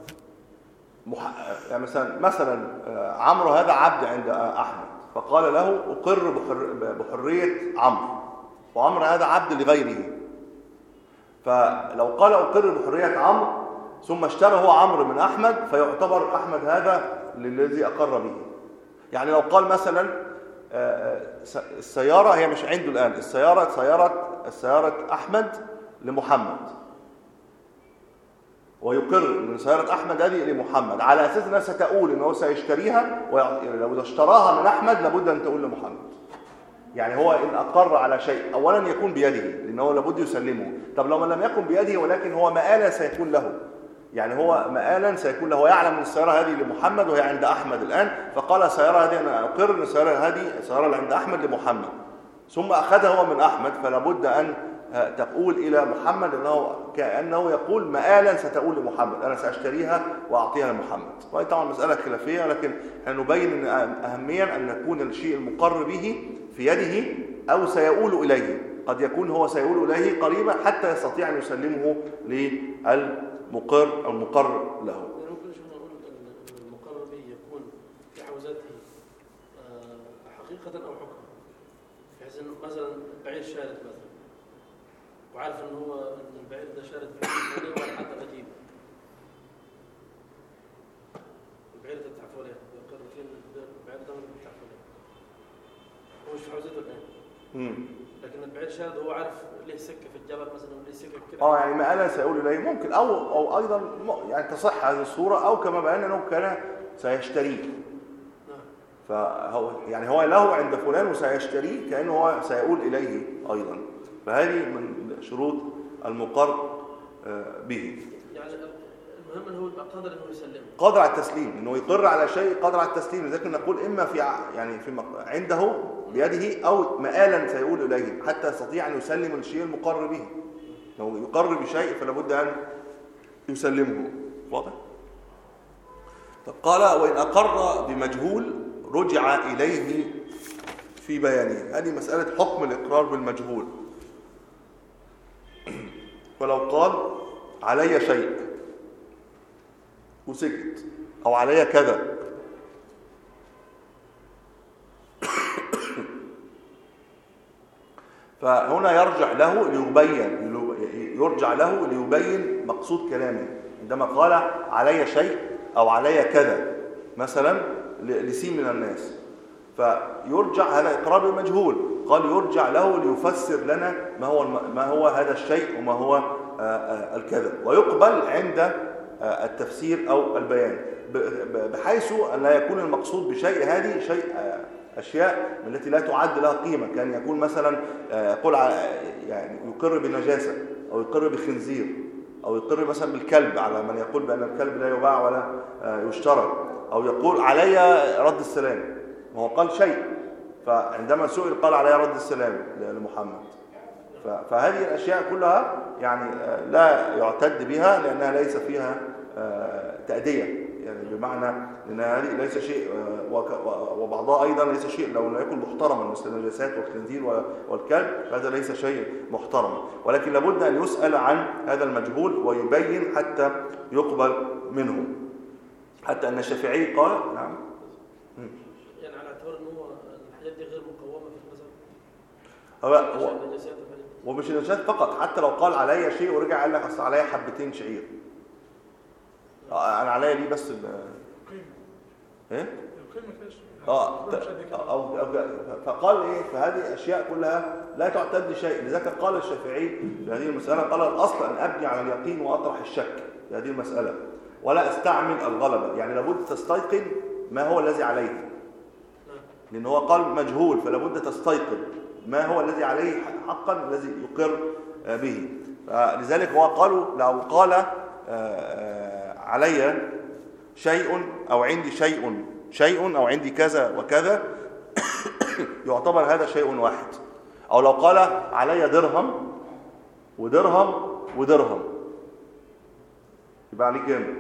يعني مثلا مثلا عمرو هذا عبد عند أحمد فقال له أقر بحر بحرية عمرو، وعمرو هذا عبد لغيره، فلو قال أقر بحرية عمرو ثم اشترى هو عمرو من أحمد فيعتبر أحمد هذا للذي أقر به. يعني لو قال مثلا السيارة هي مش عنده الآن، السيارة سيارة السيارة أحمد لمحمد ويقر من سيارة أحمد هذه لمحمد على أساس أنها ستقول أنه سيشتريها، ولو اشتراها من أحمد لابد أن تقول لمحمد. يعني هو إن أقر على شيء أولا يكون بيده لأنه لابد يسلمه. طب لو ما لم يكن بيده ولكن هو مآلا سيكون له، يعني هو مآلا سيكون له، يعلم ان السيارة هذه لمحمد وهي عند أحمد الآن، فقال السيارة هذه أنا أقر ان السيارة هذه السيارة اللي عند أحمد لمحمد، ثم أخذها هو من أحمد فلابد أن تقول إلى محمد أنه كأنه يقول مآلا ستقول لمحمد أنا سأشتريها وأعطيها لمحمد. وهي طبعا مسألة خلافية لكن نبين أهميا أن يكون الشيء المقر به في يده أو سيقول إليه. قد يكون هو سيقول إليه قريبا حتى يستطيع أن يسلمه للمقر المقر له. ممكن نقول أن المقر به يكون في حوزته حقيقة أو حكما، بحيث أنه مثلا بعير شارد مثلا وعارف ان هو ان البعير ده شارد في الفلاني ولا حتى بجيبه. البعير ده بتاع فلان يقر فين البعير ده بتاع فلان. هو مش في حوزته الان. امم لكن البعير شارد هو عارف ليه سكه في الجبل مثلا وليه سكه كده. اه يعني ما انا سيقول اليه ممكن او او ايضا م- يعني تصح هذه الصوره، او كما بينا انه كان سيشتريه. فهو يعني هو له عند فلان وسيشتريه كانه هو سيقول اليه ايضا. فهذه من شروط المقر آه، به. يعني المهم ان هو يبقى قادر انه يسلمه. قادر على التسليم، انه يقر على شيء قادر على التسليم، لذلك نقول اما في ع- يعني في مق- عنده بيده او مآلا سيقول اليه حتى يستطيع ان يسلم الشيء المقر به. لو يقر بشيء فلا بد ان يسلمه. واضح؟ طب قال وان اقر بمجهول رجع اليه في بيانه. هذه مساله حكم الاقرار بالمجهول. ولو قال علي شيء وسكت او علي كذا فهنا يرجع له ليبين يرجع له ليبين مقصود كلامه. عندما قال علي شيء او علي كذا مثلا لسين من الناس فيرجع هذا اقرار بالمجهول، قال يرجع له ليفسر لنا ما هو ما هو هذا الشيء وما هو الكذا، ويقبل عند التفسير او البيان بحيث ان لا يكون المقصود بشيء هذه شيء اشياء من التي لا تعد لها قيمه. كان يقول مثلا يقول يعني يقر بالنجاسه او يقر بخنزير او يقر مثلا بالكلب على من يقول بان الكلب لا يباع ولا يشترى، او يقول علي رد السلام وهو قال شيء، فعندما سئل قال علي رد السلام لمحمد. فهذه الاشياء كلها يعني لا يعتد بها لانها ليس فيها تأدية، يعني بمعنى ان هذه ليس شيء وبعضها ايضا ليس شيء لو لم يكن محترما مثل النجاسات والخنزير والكلب فهذا ليس شيء محترما، ولكن لابد ان يسأل عن هذا المجهول ويبين حتى يقبل منه. حتى ان الشافعي قال نعم يعني على اعتبار ان هو الحاجات دي غير مقومه في المذهب. هو ومش النجاسات فقط، حتى لو قال عليا شيء ورجع قال لك اصل عليا حبتين شعير انا عليا ليه بس ال ايه اه أو فقال ايه فهذه اشياء كلها لا تعتد شيء. لذلك قال الشافعي في هذه المساله قال الاصل ان ابني على اليقين واطرح الشك في هذه المساله ولا استعمل الغلبه، يعني لابد تستيقن ما هو الذي عليه، لان هو قال مجهول فلا بد تستيقن ما هو الذي عليه حقا الذي يقر به. لذلك هو قالوا لو قال علي شيء او عندي شيء شيء او عندي كذا وكذا يعتبر هذا شيء واحد. او لو قال علي درهم ودرهم ودرهم يبقى عليه كام؟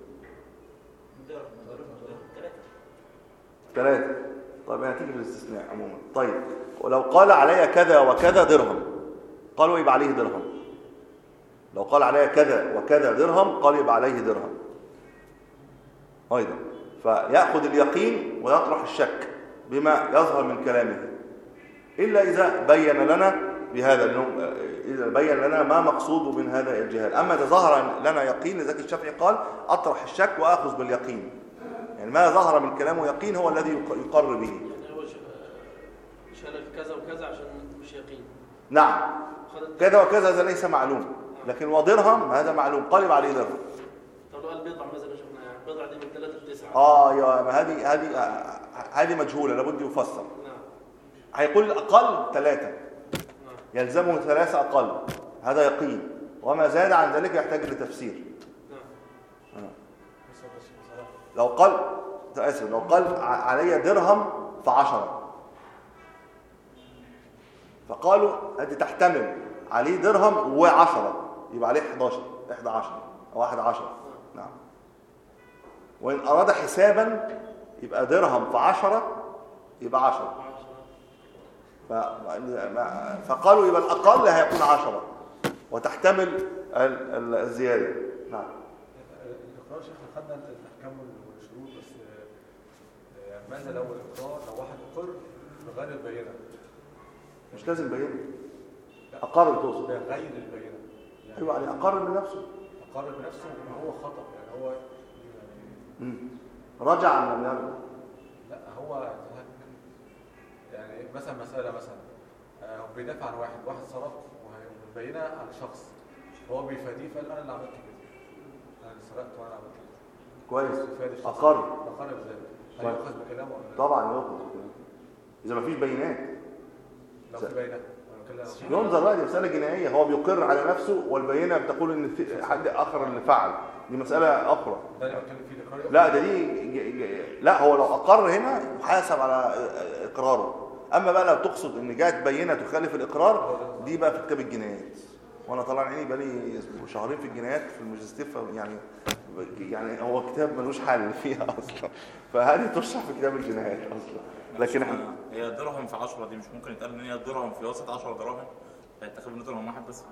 ثلاثة. طيب هتيجي في الاستثناء عموما. طيب ولو قال علي كذا وكذا درهم قالوا يبقى عليه درهم. لو قال علي كذا وكذا درهم قال يبقى عليه درهم ايضا. فيأخذ اليقين ويطرح الشك بما يظهر من كلامه، الا اذا بين لنا بهذا انه اذا بين لنا ما مقصوده من هذا الجهال. اما اذا ظهر لنا يقين لذلك الشافعي قال اطرح الشك واخذ باليقين، يعني ما ظهر من كلامه يقين هو الذي يقر به. يعني هو شال كذا وكذا عشان مش يقين. نعم كذا وكذا هذا ليس معلوم، لكن ودرهم هذا معلوم قال يبقى عليه درهم. طب لو قال بضع مثلا شفنا يعني بضع دي من ثلاثة لتسعة اه يا ما هذه هذه هذه مجهوله لابد يفسر. نعم هيقول الاقل ثلاثه نعم يلزمه ثلاثه اقل هذا يقين، وما زاد عن ذلك يحتاج لتفسير. نعم آه. لو قال اسف لو قال علي درهم فعشرة فقالوا هذه تحتمل عليه درهم وعشرة يبقى عليه حداشر إحدى عشر أو واحد عشر. نعم. وإن أراد حسابا يبقى درهم في عشرة يبقى عشرة. ف... فقالوا يبقى الأقل هيكون عشرة وتحتمل الزيادة. نعم. الإقرار شيخ خدنا الأحكام والشروط، بس يعني ماذا لو الإقرار لو واحد أقر بغير البينة؟ مش لازم بينه. أقر تقصد؟ ده غير البينة. أيوة يعني أقر بنفسه. أقر بنفسه إن هو خطأ، يعني هو يعني رجع أم لم يرجع؟ لا هو يعني مثلا مسألة مثلا هو بيدافع عن واحد، واحد سرق وبينة على شخص، هو بيفاديه فقال أنا اللي عملت كده، أنا اللي سرقت وأنا اللي عملت كده. كويس. أقر. أقر بذلك. هل يؤخذ بكلامه ولا لا؟ طبعا يؤخذ بكلامه. إذا ما فيش بينات. لو في بينات ينظر بقى، دي مسألة جنائية، هو بيقر على نفسه والبينة بتقول إن في حد آخر اللي فعل، دي مسألة أخرى. ده اللي بتكلم فيه الإقرار. لا ده دي لا، هو لو أقر هنا يحاسب على إقراره. أما بقى لو تقصد إن جاءت بينة تخالف الإقرار، دي بقى في كتاب الجنايات. وأنا طلع عيني بقالي شهرين في الجنايات في الماجستير، يعني يعني هو كتاب ملوش حل فيها أصلا، فهذه تشرح في كتاب الجنايات أصلا. لكن احنا هي درهم في عشرة دي مش ممكن يتقال ان هي درهم في وسط عشرة دراهم، هيتاخد من درهم واحد بس.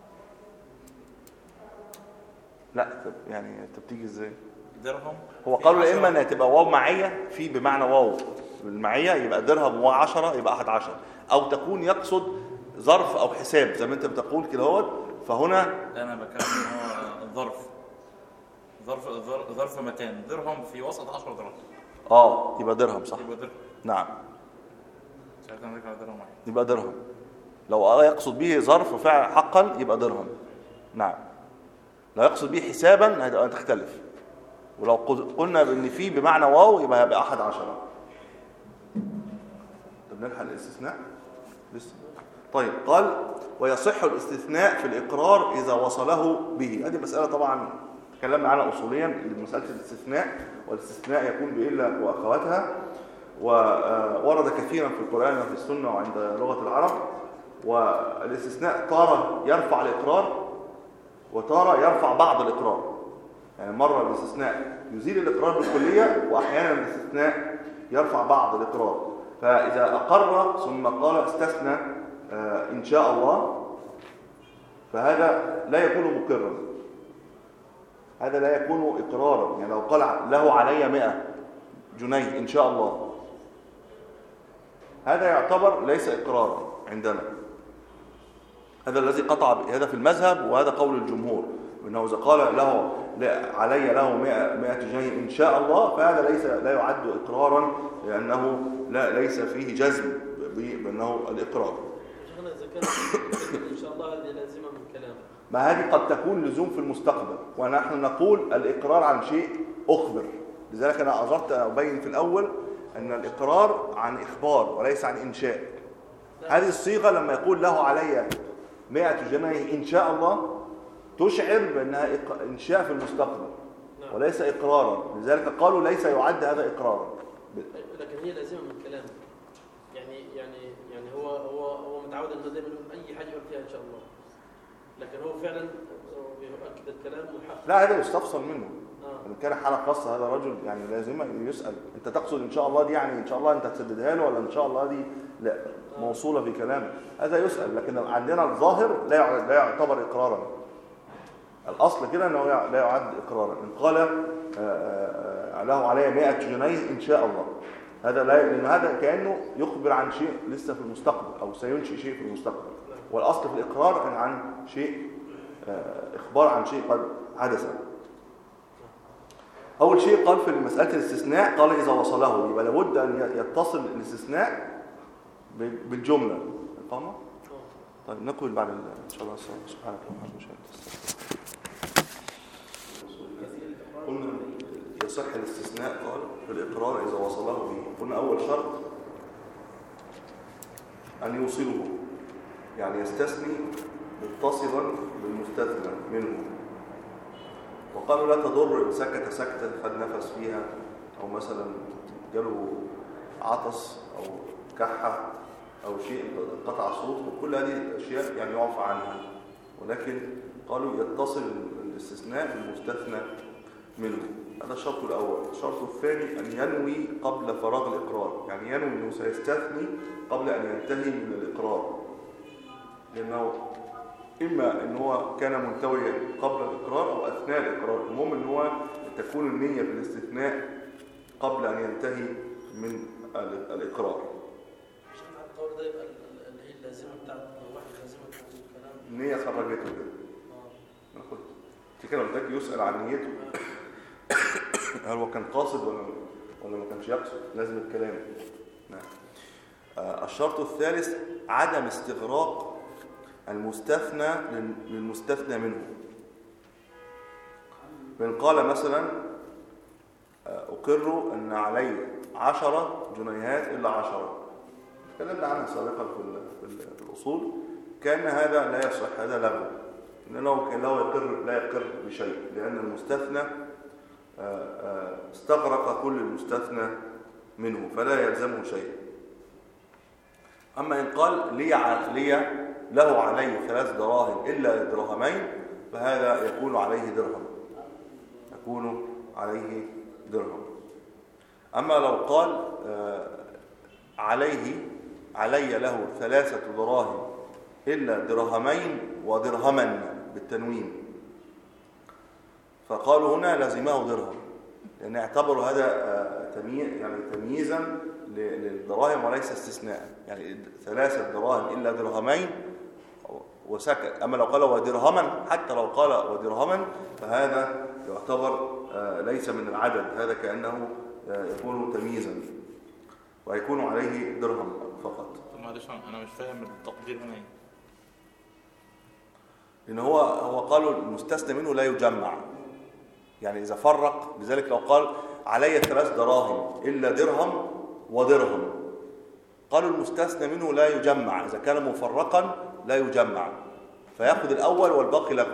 لا يعني انت بتيجي ازاي؟ درهم هو قالوا يا اما انها تبقى واو معيه في بمعنى واو المعيه يبقى درهم وعشرة يبقى أحد عشر، او تكون يقصد ظرف او حساب زي ما انت بتقول كده اهوت. فهنا انا بتكلم ان هو ظرف ظرف ظرف مكان، درهم في وسط عشرة دراهم. اه يبقى درهم صح. يبقى درهم. نعم ساعتها نرجع درهم واحد. يبقى درهم. لو يقصد به ظرف فعل حقا يبقى درهم. نعم. لو يقصد به حسابا هتختلف. ولو قلنا بان في بمعنى واو يبقى هيبقى أحد عشر. طب نلحق الاستثناء لسه. طيب قال ويصح الاستثناء في الإقرار إذا وصله به. هذه مسألة طبعا تكلمنا عنها أصوليا، مسألة الاستثناء، والاستثناء يكون بإلا وأخواتها، وورد كثيرا في القرآن وفي السنة وعند لغة العرب. والاستثناء تارة يرفع الإقرار وتارة يرفع بعض الإقرار، يعني مرة الاستثناء يزيل الإقرار بالكلية، وأحيانا الاستثناء يرفع بعض الإقرار. فإذا أقر ثم قال استثنى إن شاء الله فهذا لا يكون مقرا، هذا لا يكون إقرارا. يعني لو قال له علي مئة جنيه إن شاء الله هذا يعتبر ليس إقرارا عندنا. هذا الذي قطع هذا في المذهب، وهذا قول الجمهور انه اذا قال له علي له مئة جنيه ان شاء الله فهذا ليس لا يعد اقرارا، لانه لا ليس فيه جزم بانه الاقرار. شيخنا اذا كان ان شاء الله هذه لازمه من كلامه، ما هذه قد تكون لزوم في المستقبل، ونحن نقول الاقرار عن شيء اخبر. لذلك انا اجرت ابين في الاول ان الاقرار عن اخبار وليس عن انشاء. هذه الصيغه لما يقول له علي مئة جنيه إن شاء الله تشعر بأنها إنشاء في المستقبل وليس إقرارا، لذلك قالوا ليس يعد هذا إقرارا. لكن هي لازمة من كلامه، يعني يعني يعني هو هو هو متعود إنه دايما يقول أي حاجة يقول فيها إن شاء الله، لكن هو فعلا بيؤكد الكلام ويحقق. لا هذا يستفصل منه. آه. إن كان حالة خاصة هذا رجل يعني لازم يسأل أنت تقصد إن شاء الله دي يعني إن شاء الله أنت تسددها له، ولا إن شاء الله دي لا موصولة في كلامه، هذا يسأل. لكن عندنا الظاهر لا لا يعتبر إقرارا. الأصل كده أنه لا يعد إقرارا. إن قال له علي مئة جنيه إن شاء الله هذا لا، لأن هذا كأنه يخبر عن شيء لسه في المستقبل أو سينشئ شيء في المستقبل. والأصل في الإقرار عن شيء إخبار عن شيء قد حدث. أول شيء قال في مسألة الاستثناء قال إذا وصله، يبقى لابد أن يتصل الاستثناء بالجملة. فاهمة؟ طيب نقول بعد إن شاء الله. سبحانك اللهم وبحمدك. قلنا يصح الاستثناء قال في الإقرار إذا وصله به. قلنا أول شرط أن يوصله، يعني يستثني متصلا بالمستثنى منه. وقالوا لا تضر إن سكت سكتة خد نفس فيها، أو مثلا جاله عطس أو كحة أو شيء قطع صوت، وكل هذه الأشياء يعني يعفى عنها. ولكن قالوا يتصل الاستثناء بالمستثنى منه. هذا الشرط الأول. الشرط الثاني أن ينوي قبل فراغ الإقرار، يعني ينوي أنه سيستثني قبل أن ينتهي من الإقرار، لأنه إما أن هو كان منتويا قبل الإقرار أو أثناء الإقرار. المهم أن هو تكون النية في الاستثناء قبل أن ينتهي من الإقرار. القول ده يبقى اللي هي اللازمة بتاعت واحد لازمة النية خرجته كده. كده قلت يسأل عن نيته هل هو كان قاصد ولا ولا ما كانش يقصد، لازم الكلام. نعم. آه الشرط الثالث عدم استغراق المستثنى للمستثنى منه. من قال مثلا آه أقر أن علي عشرة جنيهات إلا عشرة، تكلمنا عنها سابقا في, في الأصول، كان هذا لا يصح، هذا لغو، لأنه لا يقر لا يقر بشيء، لأن المستثنى استغرق كل المستثنى منه فلا يلزمه شيء. أما إن قال لي, لي له عليه ثلاث دراهم إلا درهمين فهذا يكون عليه درهم، يكون عليه درهم. أما لو قال عليه علي له ثلاثة دراهم إلا درهمين ودرهما بالتنوين، فقالوا هنا لازمه درهم، لأن اعتبروا هذا تمييز يعني تمييزا للدراهم وليس استثناء، يعني ثلاثة دراهم إلا درهمين وسكت. أما لو قال ودرهما، حتى لو قال ودرهما فهذا يعتبر ليس من العدد، هذا كأنه يكون تمييزا ويكون عليه درهم فقط. طب معلش أنا مش فاهم التقدير هنا ايه؟ لأن هو هو قالوا المستثنى منه لا يجمع، يعني إذا فرق، لذلك لو قال علي ثلاث دراهم إلا درهم ودرهم، قالوا المستثنى منه لا يجمع، إذا كان مفرقا لا يجمع، فيأخذ الأول والباقي لغو.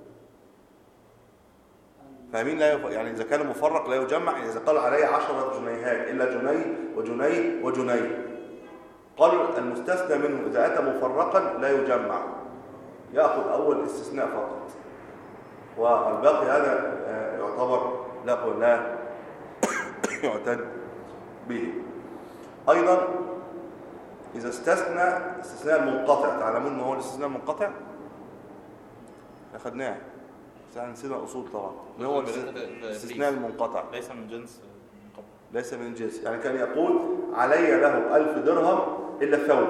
فاهمين؟ لا يف... يعني إذا كان مفرق لا يجمع، إذا قال علي عشرة جنيهات إلا جنيه وجنيه وجنيه، قالوا المستثنى منه إذا أتى مفرقا لا يجمع، يأخذ أول استثناء فقط، والباقي هذا يعتبر لغو لا يعتد به. أيضا إذا استثنى استثناء المنقطع، تعلمون ما هو الاستثناء المنقطع؟ أخذناه بس احنا نسينا الأصول طبعا. ما هو الاستثناء المنقطع؟ ليس من جنس المنقطع، ليس من الجنس، يعني كان يقول علي له ألف درهم إلا الثوب،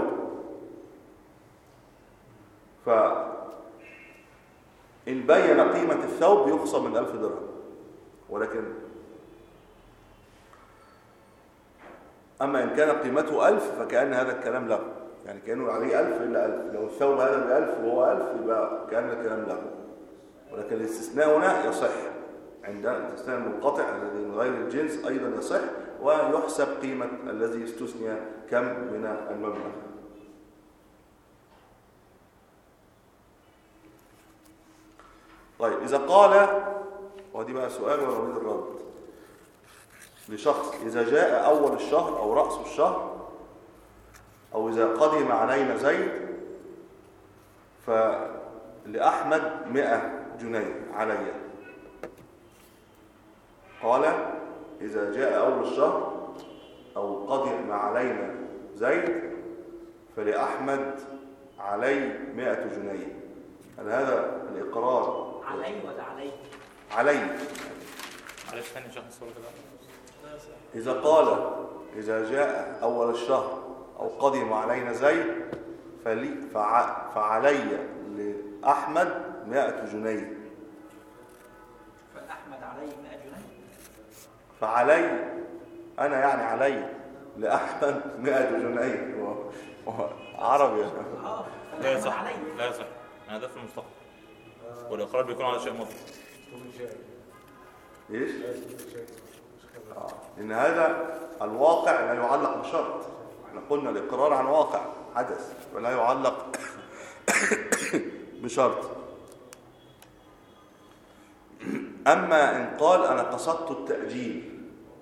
ف إن بين قيمة الثوب يخصم من ألف درهم، ولكن أما إن كان قيمته ألف فكأن هذا الكلام لغو، يعني كأنه عليه ألف إلا ألف، لو الثوب هذا بألف وهو ألف يبقى كأن الكلام لغو. ولكن الاستثناء هنا يصح، عند الاستثناء المنقطع الذي من غير الجنس أيضا يصح، ويحسب قيمة الذي استثني كم من المبلغ. طيب إذا قال، ودي بقى سؤال ولا أريد الرد، لشخص إذا جاء أول الشهر أو رأس الشهر أو إذا قدم علينا زيد فلأحمد مئة جنيه علي، قال إذا جاء أول الشهر أو قدم علينا زيد فلأحمد علي مئة جنيه، هل هذا الإقرار علي ولا علي؟ علي. معلش ثاني شخص الصورة كده. إذا قال إذا جاء أول الشهر أو قدم علينا زيد فلي فع فعلي لأحمد مئة جنيه، فأحمد علي مئة جنيه، فعلي أنا يعني علي لأحمد مئة جنيه عربي. اه لا يصح، لا يصح، أنا ده في المستقبل، والإقرار بيكون على شيء مضي. إيش؟ آه. إن هذا الواقع لا يعلق بشرط، احنا قلنا الإقرار عن واقع حدث ولا يعلق بشرط. أما إن قال أنا قصدت التأجيل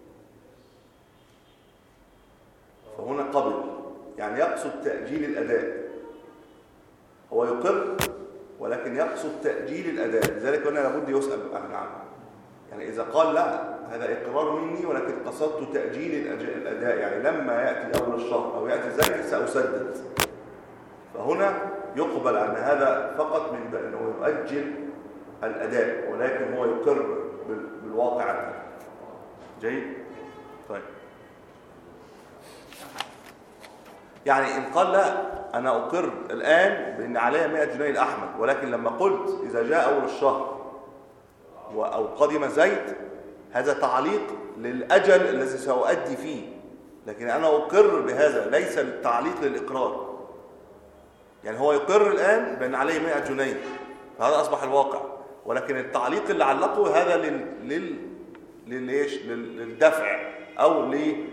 فهنا قبل، يعني يقصد تأجيل الأداء، هو يقر ولكن يقصد تأجيل الأداء، لذلك قلنا لابد يسأل عنه. يعني إذا قال لا هذا إقرار مني ولكن قصدت تأجيل الأداء، يعني لما يأتي أول الشهر أو يأتي زكاة سأسدد، فهنا يقبل أن هذا فقط من أنه يؤجل الأداء ولكن هو يقر بالواقع. جيد؟ طيب يعني إن قال لا أنا أقر الآن بأن علي مئة جنيه لأحمد، ولكن لما قلت إذا جاء أول الشهر أو قدم زيد، هذا تعليق للأجل الذي سأؤدي فيه، لكن أنا أقر بهذا ليس للتعليق للإقرار. يعني هو يقر الآن بأن عليه مئة جنيه، فهذا أصبح الواقع، ولكن التعليق اللي علقه هذا لل... لل... للإيش؟ لل... للدفع أو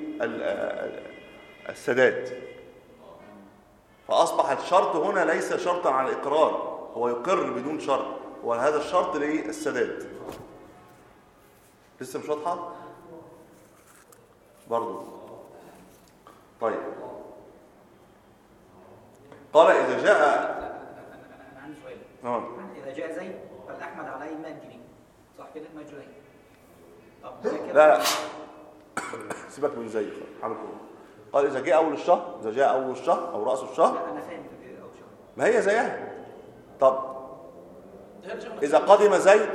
للسداد. فأصبح الشرط هنا ليس شرطا على الإقرار، هو يقر بدون شرط، وهذا الشرط للسداد. لسه مش واضحة؟ برضو طيب. قال إذا جاء أنا عندي سؤال. آه. إذا جاء زيد فالأحمد عليه مئة جنيه، صح كده؟ مئة جنيه. طب لا لا سيبك من زيد حاول. قال إذا جاء أول الشهر، إذا جاء أول الشهر أو رأس الشهر. لا أنا فاهم في أول شهر. ما هي زيها. طب إذا قدم زيد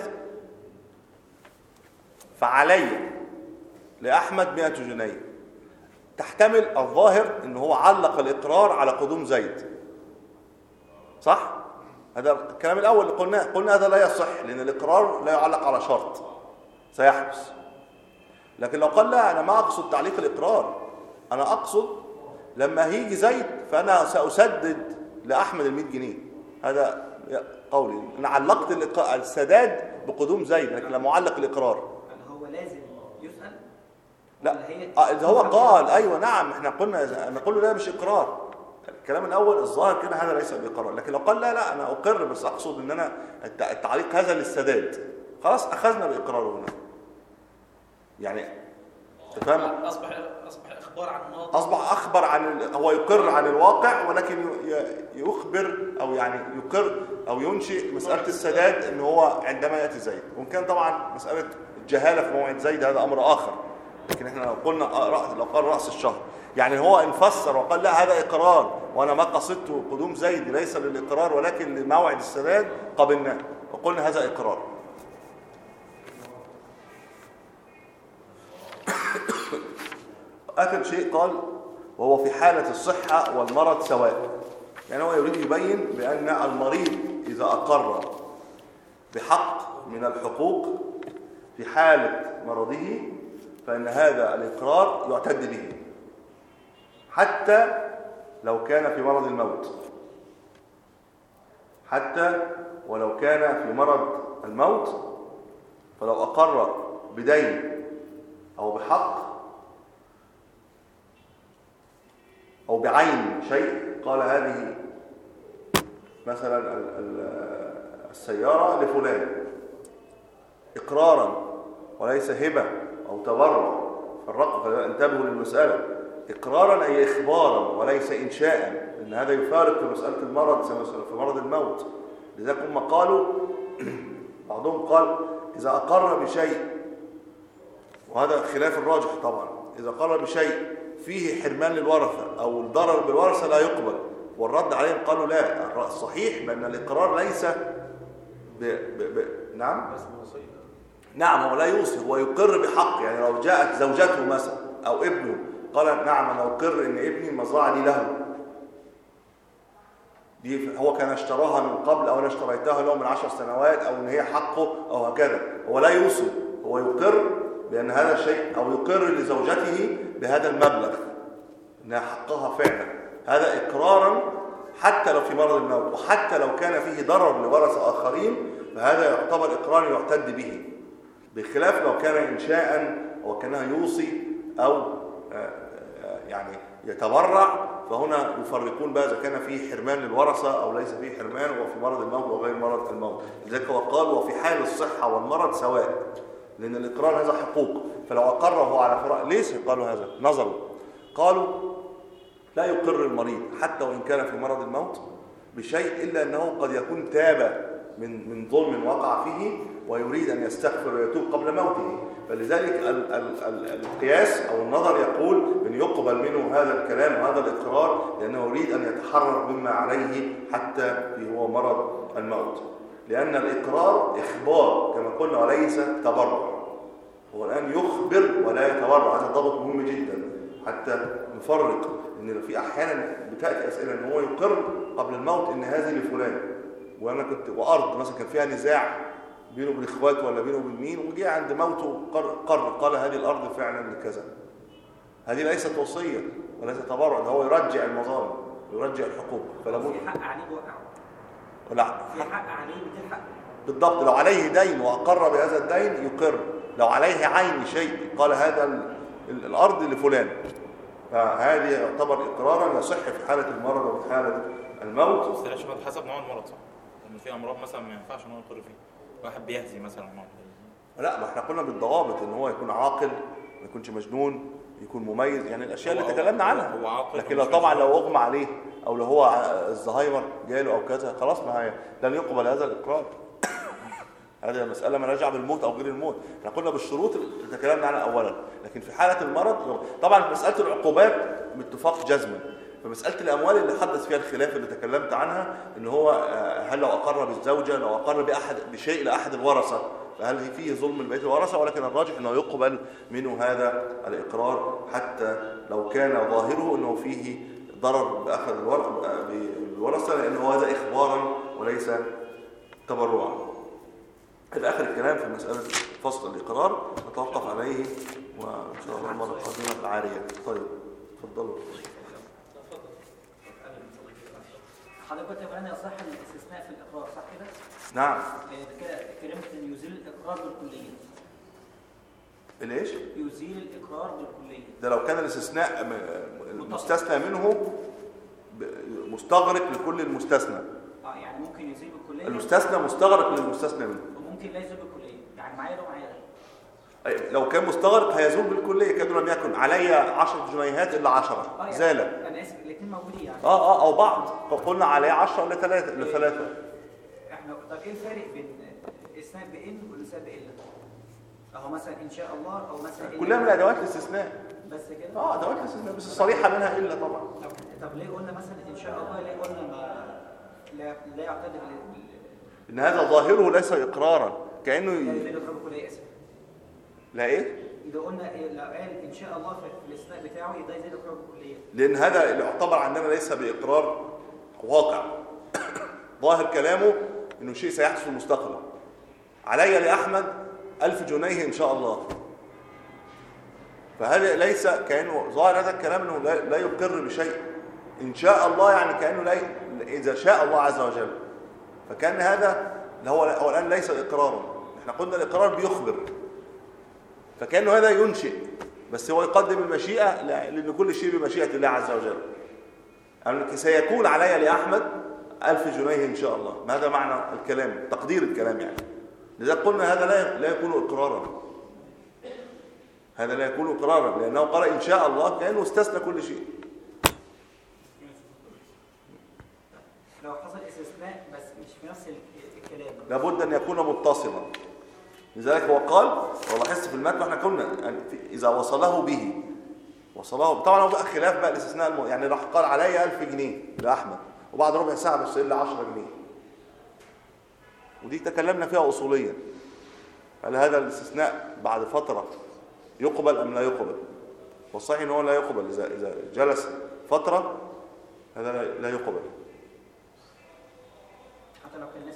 فعلي لأحمد مئة جنيه، تحتمل الظاهر إن هو علق الإقرار على قدوم زيد، صح؟ هذا الكلام الأول اللي قلناه، قلنا هذا لا يصح لأن الإقرار لا يعلق على شرط سيحدث. لكن لو قال لا أنا ما أقصد تعليق الإقرار، أنا أقصد لما هيجي زيد فأنا سأسدد لأحمد المئة جنيه، هذا قولي. أنا علقت السداد بقدوم زيد، لكن لما أعلق الإقرار هل هو لازم يسأل؟ لا إذا هو قال أيوة نعم إحنا قلنا نقول له لا مش إقرار. الكلام الأول الظاهر كده هذا ليس بإقرار، لكن لو قال لا لا أنا أقر بس أقصد إن أنا التعليق هذا للسداد، خلاص أخذنا بإقراره هنا. يعني تفهم؟ أصبح أصبح إخبار عن الماضي، أصبح أخبر عن هو يقر عن الواقع، ولكن يخبر أو يعني يقر أو ينشئ مسألة السداد إن هو عندما يأتي زيد. وإن كان طبعا مسألة الجهالة في موعد زيد هذا أمر آخر، لكن إحنا لو قلنا لو قال رأس الشهر يعني هو انفسر وقال لا هذا إقرار وأنا ما قصدت قدوم زيد ليس للإقرار ولكن لموعد السداد، قبلناه وقلنا هذا إقرار. آخر شيء قال وهو في حالة الصحة والمرض سواء. يعني هو يريد يبين بأن المريض إذا أقر بحق من الحقوق في حالة مرضه فإن هذا الإقرار يعتد به حتى لو كان في مرض الموت، حتى ولو كان في مرض الموت. فلو أقر بدين أو بحق أو بعين شيء، قال هذه مثلا السيارة لفلان إقرارا وليس هبة أو تبرع، فرقوا انتبهوا للمسألة، إقرارا أي إخبارا وليس إنشاء، لأن هذا يفارق في مسألة المرض في مرض الموت. لذلك هم قالوا بعضهم قال إذا أقر بشيء، وهذا خلاف الراجح طبعا، إذا أقر بشيء فيه حرمان للورثة أو الضرر بالورثة لا يقبل، والرد عليهم قالوا لا، الصحيح بأن الإقرار ليس ب... ب... ب... نعم نعم هو لا يوصي، هو يقر بحق. يعني لو جاءت زوجته مثلا أو ابنه قال نعم أنا أقر إن ابني المزرعة دي له، دي هو كان اشتراها من قبل أو أنا اشتريتها له من عشر سنوات أو إن هي حقه أو هكذا، هو لا يوصي، هو يقر بأن هذا شيء، أو يقر لزوجته بهذا المبلغ إنها حقها فعلا، هذا إقرارا حتى لو في مرض الموت، وحتى لو كان فيه ضرر لورثة آخرين فهذا يعتبر إقرار يعتد به، بخلاف لو كان إنشاء وكانه يوصي أو يعني يتبرع، فهنا يفرقون بقى إذا كان فيه حرمان للورثة أو ليس فيه حرمان وفي مرض الموت وغير مرض الموت. لذلك هو قال وفي حال الصحة والمرض سواء، لأن الإقرار هذا حقوق، فلو أقر وهو على فراغ ليش قالوا هذا؟ نظروا قالوا لا يقر المريض حتى وإن كان في مرض الموت بشيء إلا أنه قد يكون تاب من من ظلم وقع فيه ويريد أن يستغفر ويتوب قبل موته. فلذلك ال ال ال القياس أو النظر يقول أن يقبل منه هذا الكلام وهذا الإقرار لأنه يريد أن يتحرر مما عليه حتى في هو مرض الموت، لأن الإقرار إخبار كما قلنا وليس تبرع. هو الآن يخبر ولا يتبرع، هذا ضابط مهم جدا. حتى نفرق ان في احيانا بتاتي اسئله ان هو يقر قبل الموت ان هذه لفلان، وانا كنت وارض مثلا كان فيها نزاع بينه وبين اخواته ولا بينه وبين مين، وجي عند موته قر, قر قال هذه الارض فعلا لكذا. هذه ليست وصيه وليس تبرع، ده هو يرجع المظالم ويرجع الحقوق. فلا بد في حق عليه وقعه، لا في حق عليه بدي حق بالضبط. لو عليه دين واقر بهذا الدين يقر، لو عليه عين شيء قال هذا ال... ال... الارض لفلان، فهذه يعتبر اقرارا يصح في حاله المرض وفي حاله الموت. بس يا شباب حسب نوع المرض صح؟ لان في امراض مثلا ما ينفعش ان هو يقر فيها، واحد بيهزي مثلا مرض. لا ما احنا قلنا بالضوابط ان هو يكون عاقل، ما يكونش مجنون، يكون مميز، يعني الاشياء اللي تكلمنا عنها. هو عاقل، لكن لو طبعا لو اغمى عليه او لو هو الزهايمر جاله او كذا خلاص ما هي لن يقبل هذا الاقرار. هذه مساله ما راجعه بالموت او غير الموت. احنا قلنا بالشروط اللي تكلمنا عنها اولا، لكن في حاله المرض طبعا مساله العقوبات باتفاق جزما. فمساله الاموال اللي حدث فيها الخلاف اللي تكلمت عنها ان هو هل لو اقر بالزوجه، لو اقر باحد بشيء لاحد الورثه فهل فيه ظلم لبقيه الورثه؟ ولكن الراجح انه يقبل منه هذا الاقرار حتى لو كان ظاهره انه فيه ضرر باحد الورثه، لانه هذا اخبارا وليس تبرعا. هذا اخر الكلام في مساله فصل الاقرار، نتوقف عليه وان شاء الله المره القادمه العاريه. طيب اتفضلوا. حضرتك قلت يا يصح الاستثناء في الاقرار صح كده؟ نعم. كده كلمه ان يزيل الاقرار بالكليه. ليش؟ يزيل الاقرار بالكليه. ده لو كان الاستثناء المستثنى منه مستغرق لكل المستثنى. اه يعني ممكن يزيل بالكليه. المستثنى مستغرق للمستثنى منه. وممكن لا يزيل بالكليه، يعني معايا ده ومعايا ده. لو كان مستغرق هيزول بالكليه، كده لم يكن علي عشرة جنيهات الا عشرة آه يعني زال. انا اسف الاثنين موجودين يعني. اه اه او بعض، فقلنا عليه عشرة ولا ثلاثة الا ثلاثة. احنا طب ايه الفرق بين الاستثناء بان والاستثناء بالا؟ اهو مثلا ان شاء الله او مثلا كلها من ادوات الاستثناء. بس كده؟ اه ادوات الاستثناء بس الصريحه منها الا طبعا. طب, طب ليه قلنا مثلا ان شاء الله، ليه قلنا ما لا, لا يعتبر ان هذا ظاهره ليس اقرارا، كانه ي... لا اسف لا ايه؟ اذا قلنا لو قال ان شاء الله في الاستثناء بتاعه يبقى زي الاقرار بالكليه، لان هذا اللي يعتبر عندنا ليس باقرار واقع. ظاهر كلامه انه شيء سيحدث في المستقبل. علي لاحمد ألف جنيه ان شاء الله، فهذا ليس كانه ظاهر هذا الكلام انه لا يقر بشيء. ان شاء الله يعني كانه لا اذا شاء الله عز وجل، فكان هذا هو هو الان ليس اقرارا. احنا قلنا الاقرار بيخبر، فكانه هذا ينشئ، بس هو يقدم المشيئه لان كل شيء بمشيئه الله عز وجل. يعني سيكون علي لاحمد ألف جنيه ان شاء الله، ما هذا معنى الكلام، تقدير الكلام يعني. لذلك قلنا هذا لا لا يكون اقرارا، هذا لا يكون اقرارا لانه قال ان شاء الله كانه استثنى كل شيء. لو حصل استثناء بس مش في نفس الكلام لابد ان يكون متصلا. لذلك هو قال، ولاحظت في المتن احنا قلنا اذا وصله به وصله طبعا هو بقى خلاف بقى الاستثناء الم... يعني راح قال علي ألف جنيه لاحمد وبعد ربع ساعه بس الا عشرة جنيه، ودي تكلمنا فيها اصوليا. هل هذا الاستثناء بعد فتره يقبل ام لا يقبل؟ والصحيح ان هو لا يقبل. اذا اذا جلس فتره هذا لا يقبل حتى لو كان ناسي.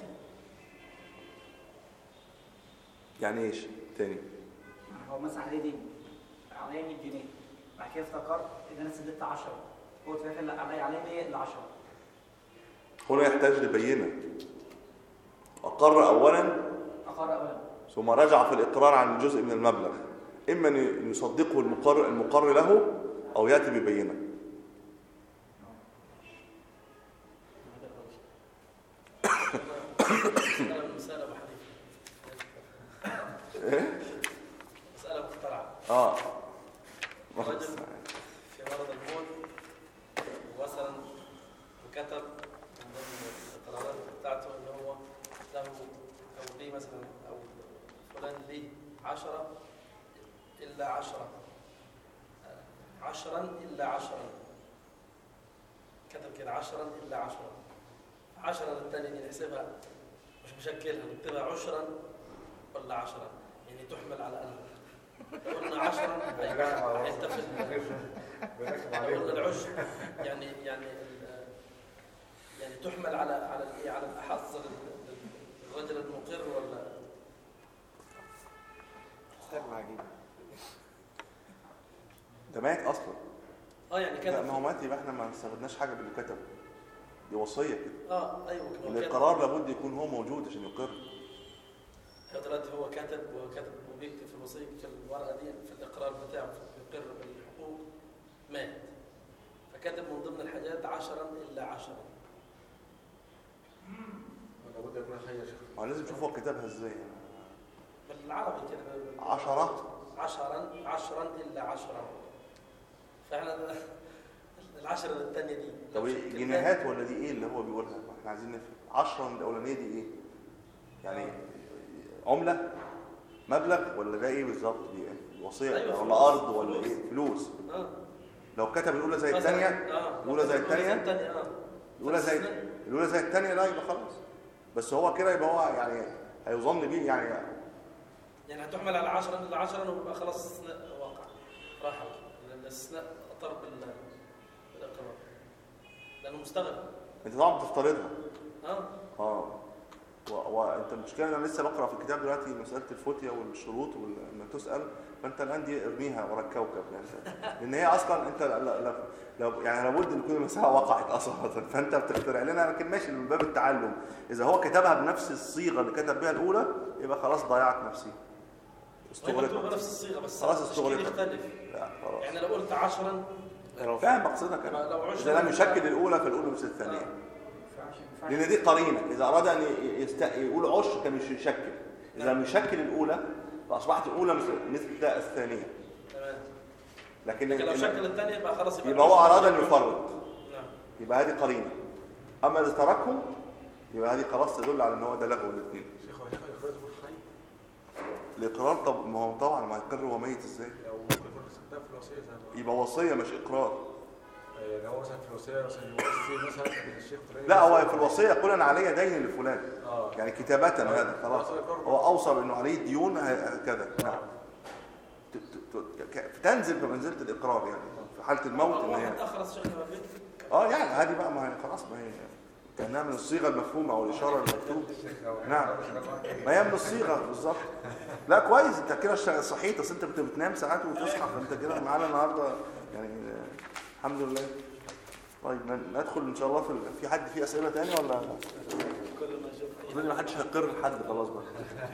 يعني ايش تاني؟ هو مثلا عليه دين عليه مية جنيه، بعد كده افتكرت ان انا سددت عشرة، هو في الاخر لا عليه عليه مية الا عشرة. هنا يحتاج لبينه. اقر اولا اقر اولا ثم رجع في الاقرار عن جزء من المبلغ، اما ان يصدقه المقر المقر له او ياتي ببينه. مسألة أبو حنيفة. ايه؟ مسألة مخترعة. اه رجل في مرض الموت وصلا وكتب من ضمن القرارات بتاعته ان هو له او لي مثلا او فلان لي عشرة الا عشرة عشرا الا عشرا، كتب كده عشرا الا عشرا. عشرة الثانية دي نحسبها مش مشكلها، نكتبها عشرا ولا عشرة، يعني تحمل على ألف. قلنا عشرا هيتفق يعني قلنا العشر يعني يعني ال- يعني تحمل على على الايه على الاحظ الرجل المقر ولا استغنى عجيب. ده مات اصلا. اه يعني لا كده ما هو مات يبقى احنا ما استفدناش حاجه باللي كتب. دي وصيه كده. اه ايوه هو كاتب. القرار لابد يكون هو موجود عشان يقر. هو دلوقتي هو كاتب وكاتب وبيكتب في الوصيه في الورقه دي في الاقرار بتاعه يقر بالحقوق مات فكاتب من ضمن الحاجات عشرا الا عشرا. لابد يكون حي يا شيخ. ما هو لازم نشوف هو كتبها ازاي. بالعربي كده عشرة عشرا عشرا الا عشرا فاحنا العشرة الثانيه دي طب ايه جنيهات ولا دي ايه اللي هو بيقولها؟ احنا عايزين نفهم. عشرة من الاولانيه دي ايه؟ يعني عمله مبلغ ولا ده ايه بالظبط؟ دي ايه؟ وصيه أيوة ولا فلوس. ارض ولا فلوس. ايه؟ فلوس. اه لو كتب الاولى زي مثلاً- الثانيه آه. الاولى زي الثانيه الثانيه اه الاولى زي الاولى زي الثانيه لا يبقى خلاص. بس هو كده يبقى هو يعني هيظن بيه يعني يعني هتحمل على عشرا الا عشرا ويبقى خلاص استثناء واقع راح لان الاستثناء اطر بال بالاقرار لانه مستغرب. انت طبعا بتفترضها. اه اه وانت المشكله انا لسه بقرا في الكتاب دلوقتي مساله الفتيه والشروط وما تسال فانت الان دي ارميها ورا الكوكب يعني لان هي اصلا انت لا لا لو يعني لابد ان تكون المساله وقعت اصلا فانت بتخترع لنا لكن ماشي من باب التعلم. اذا هو كتبها بنفس الصيغه اللي كتب بها الاولى يبقى خلاص ضيعت نفسي. استغرقت بنفس الصيغه بس خلاص التشكيل استغرقت. يختلف. لا خلاص. يعني لو قلت عشرا فاهم مقصدك انا. لو عشرة اذا لم يشكل الاولى فالاولى مثل الثانيه. ينفعش- لان دي قرينه اذا اراد ان يست... يقول عشر كان مش يشكل. اذا لم يشكل الاولى فاصبحت الاولى مثل مثل الثانيه. تمام لكن لكن لو شكل الثانيه يبقى خلاص يبقى هو اراد ان يفرط نعم. يبقى هذه قرينه. اما اذا تركهم يبقى هذه خلاص تدل على ان هو ده لغو الاثنين. شيخ هو شيخ الاقرار يكون حي؟ الاقرار طب ما هو طبعا ما يقر هو ميت ازاي؟ لو ممكن يكون استخدام في الوصيه زي ما يبقى وصيه مش اقرار. يعني هو مثلا في الوصيه مثلا يوصي مثلا الشيخ فلان. لا هو في الوصيه يقول انا علي دين لفلان اه يعني كتابه هذا خلاص هو اوصى بانه عليه ديون هكذا. نعم ت- ت- ت- تنزل بمنزله الاقرار يعني في حاله الموت ان هي واحد اخرس شيخنا ما بين اه يعني هذه بقى ما هي خلاص ما هي كانها من الصيغه المفهومه او الاشاره المكتوبه. نعم ما هي من الصيغه بالظبط. لا كويس انت كده صحيت اصل انت بت- بتنام ساعات وتصحى فانت كده معانا النهارده يعني آه، الحمد لله. طيب ن- ندخل ان شاء الله في ال- في حد فيه اسئله ثانيه ولا كل ما شوف اظن ما حدش هيقر لحد خلاص بقى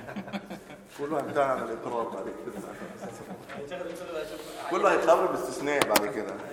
كله هيمتنع عن الاقرار بعد كده هيشغل كل ما يشوف كله هيقرر باستثناء بعد كده.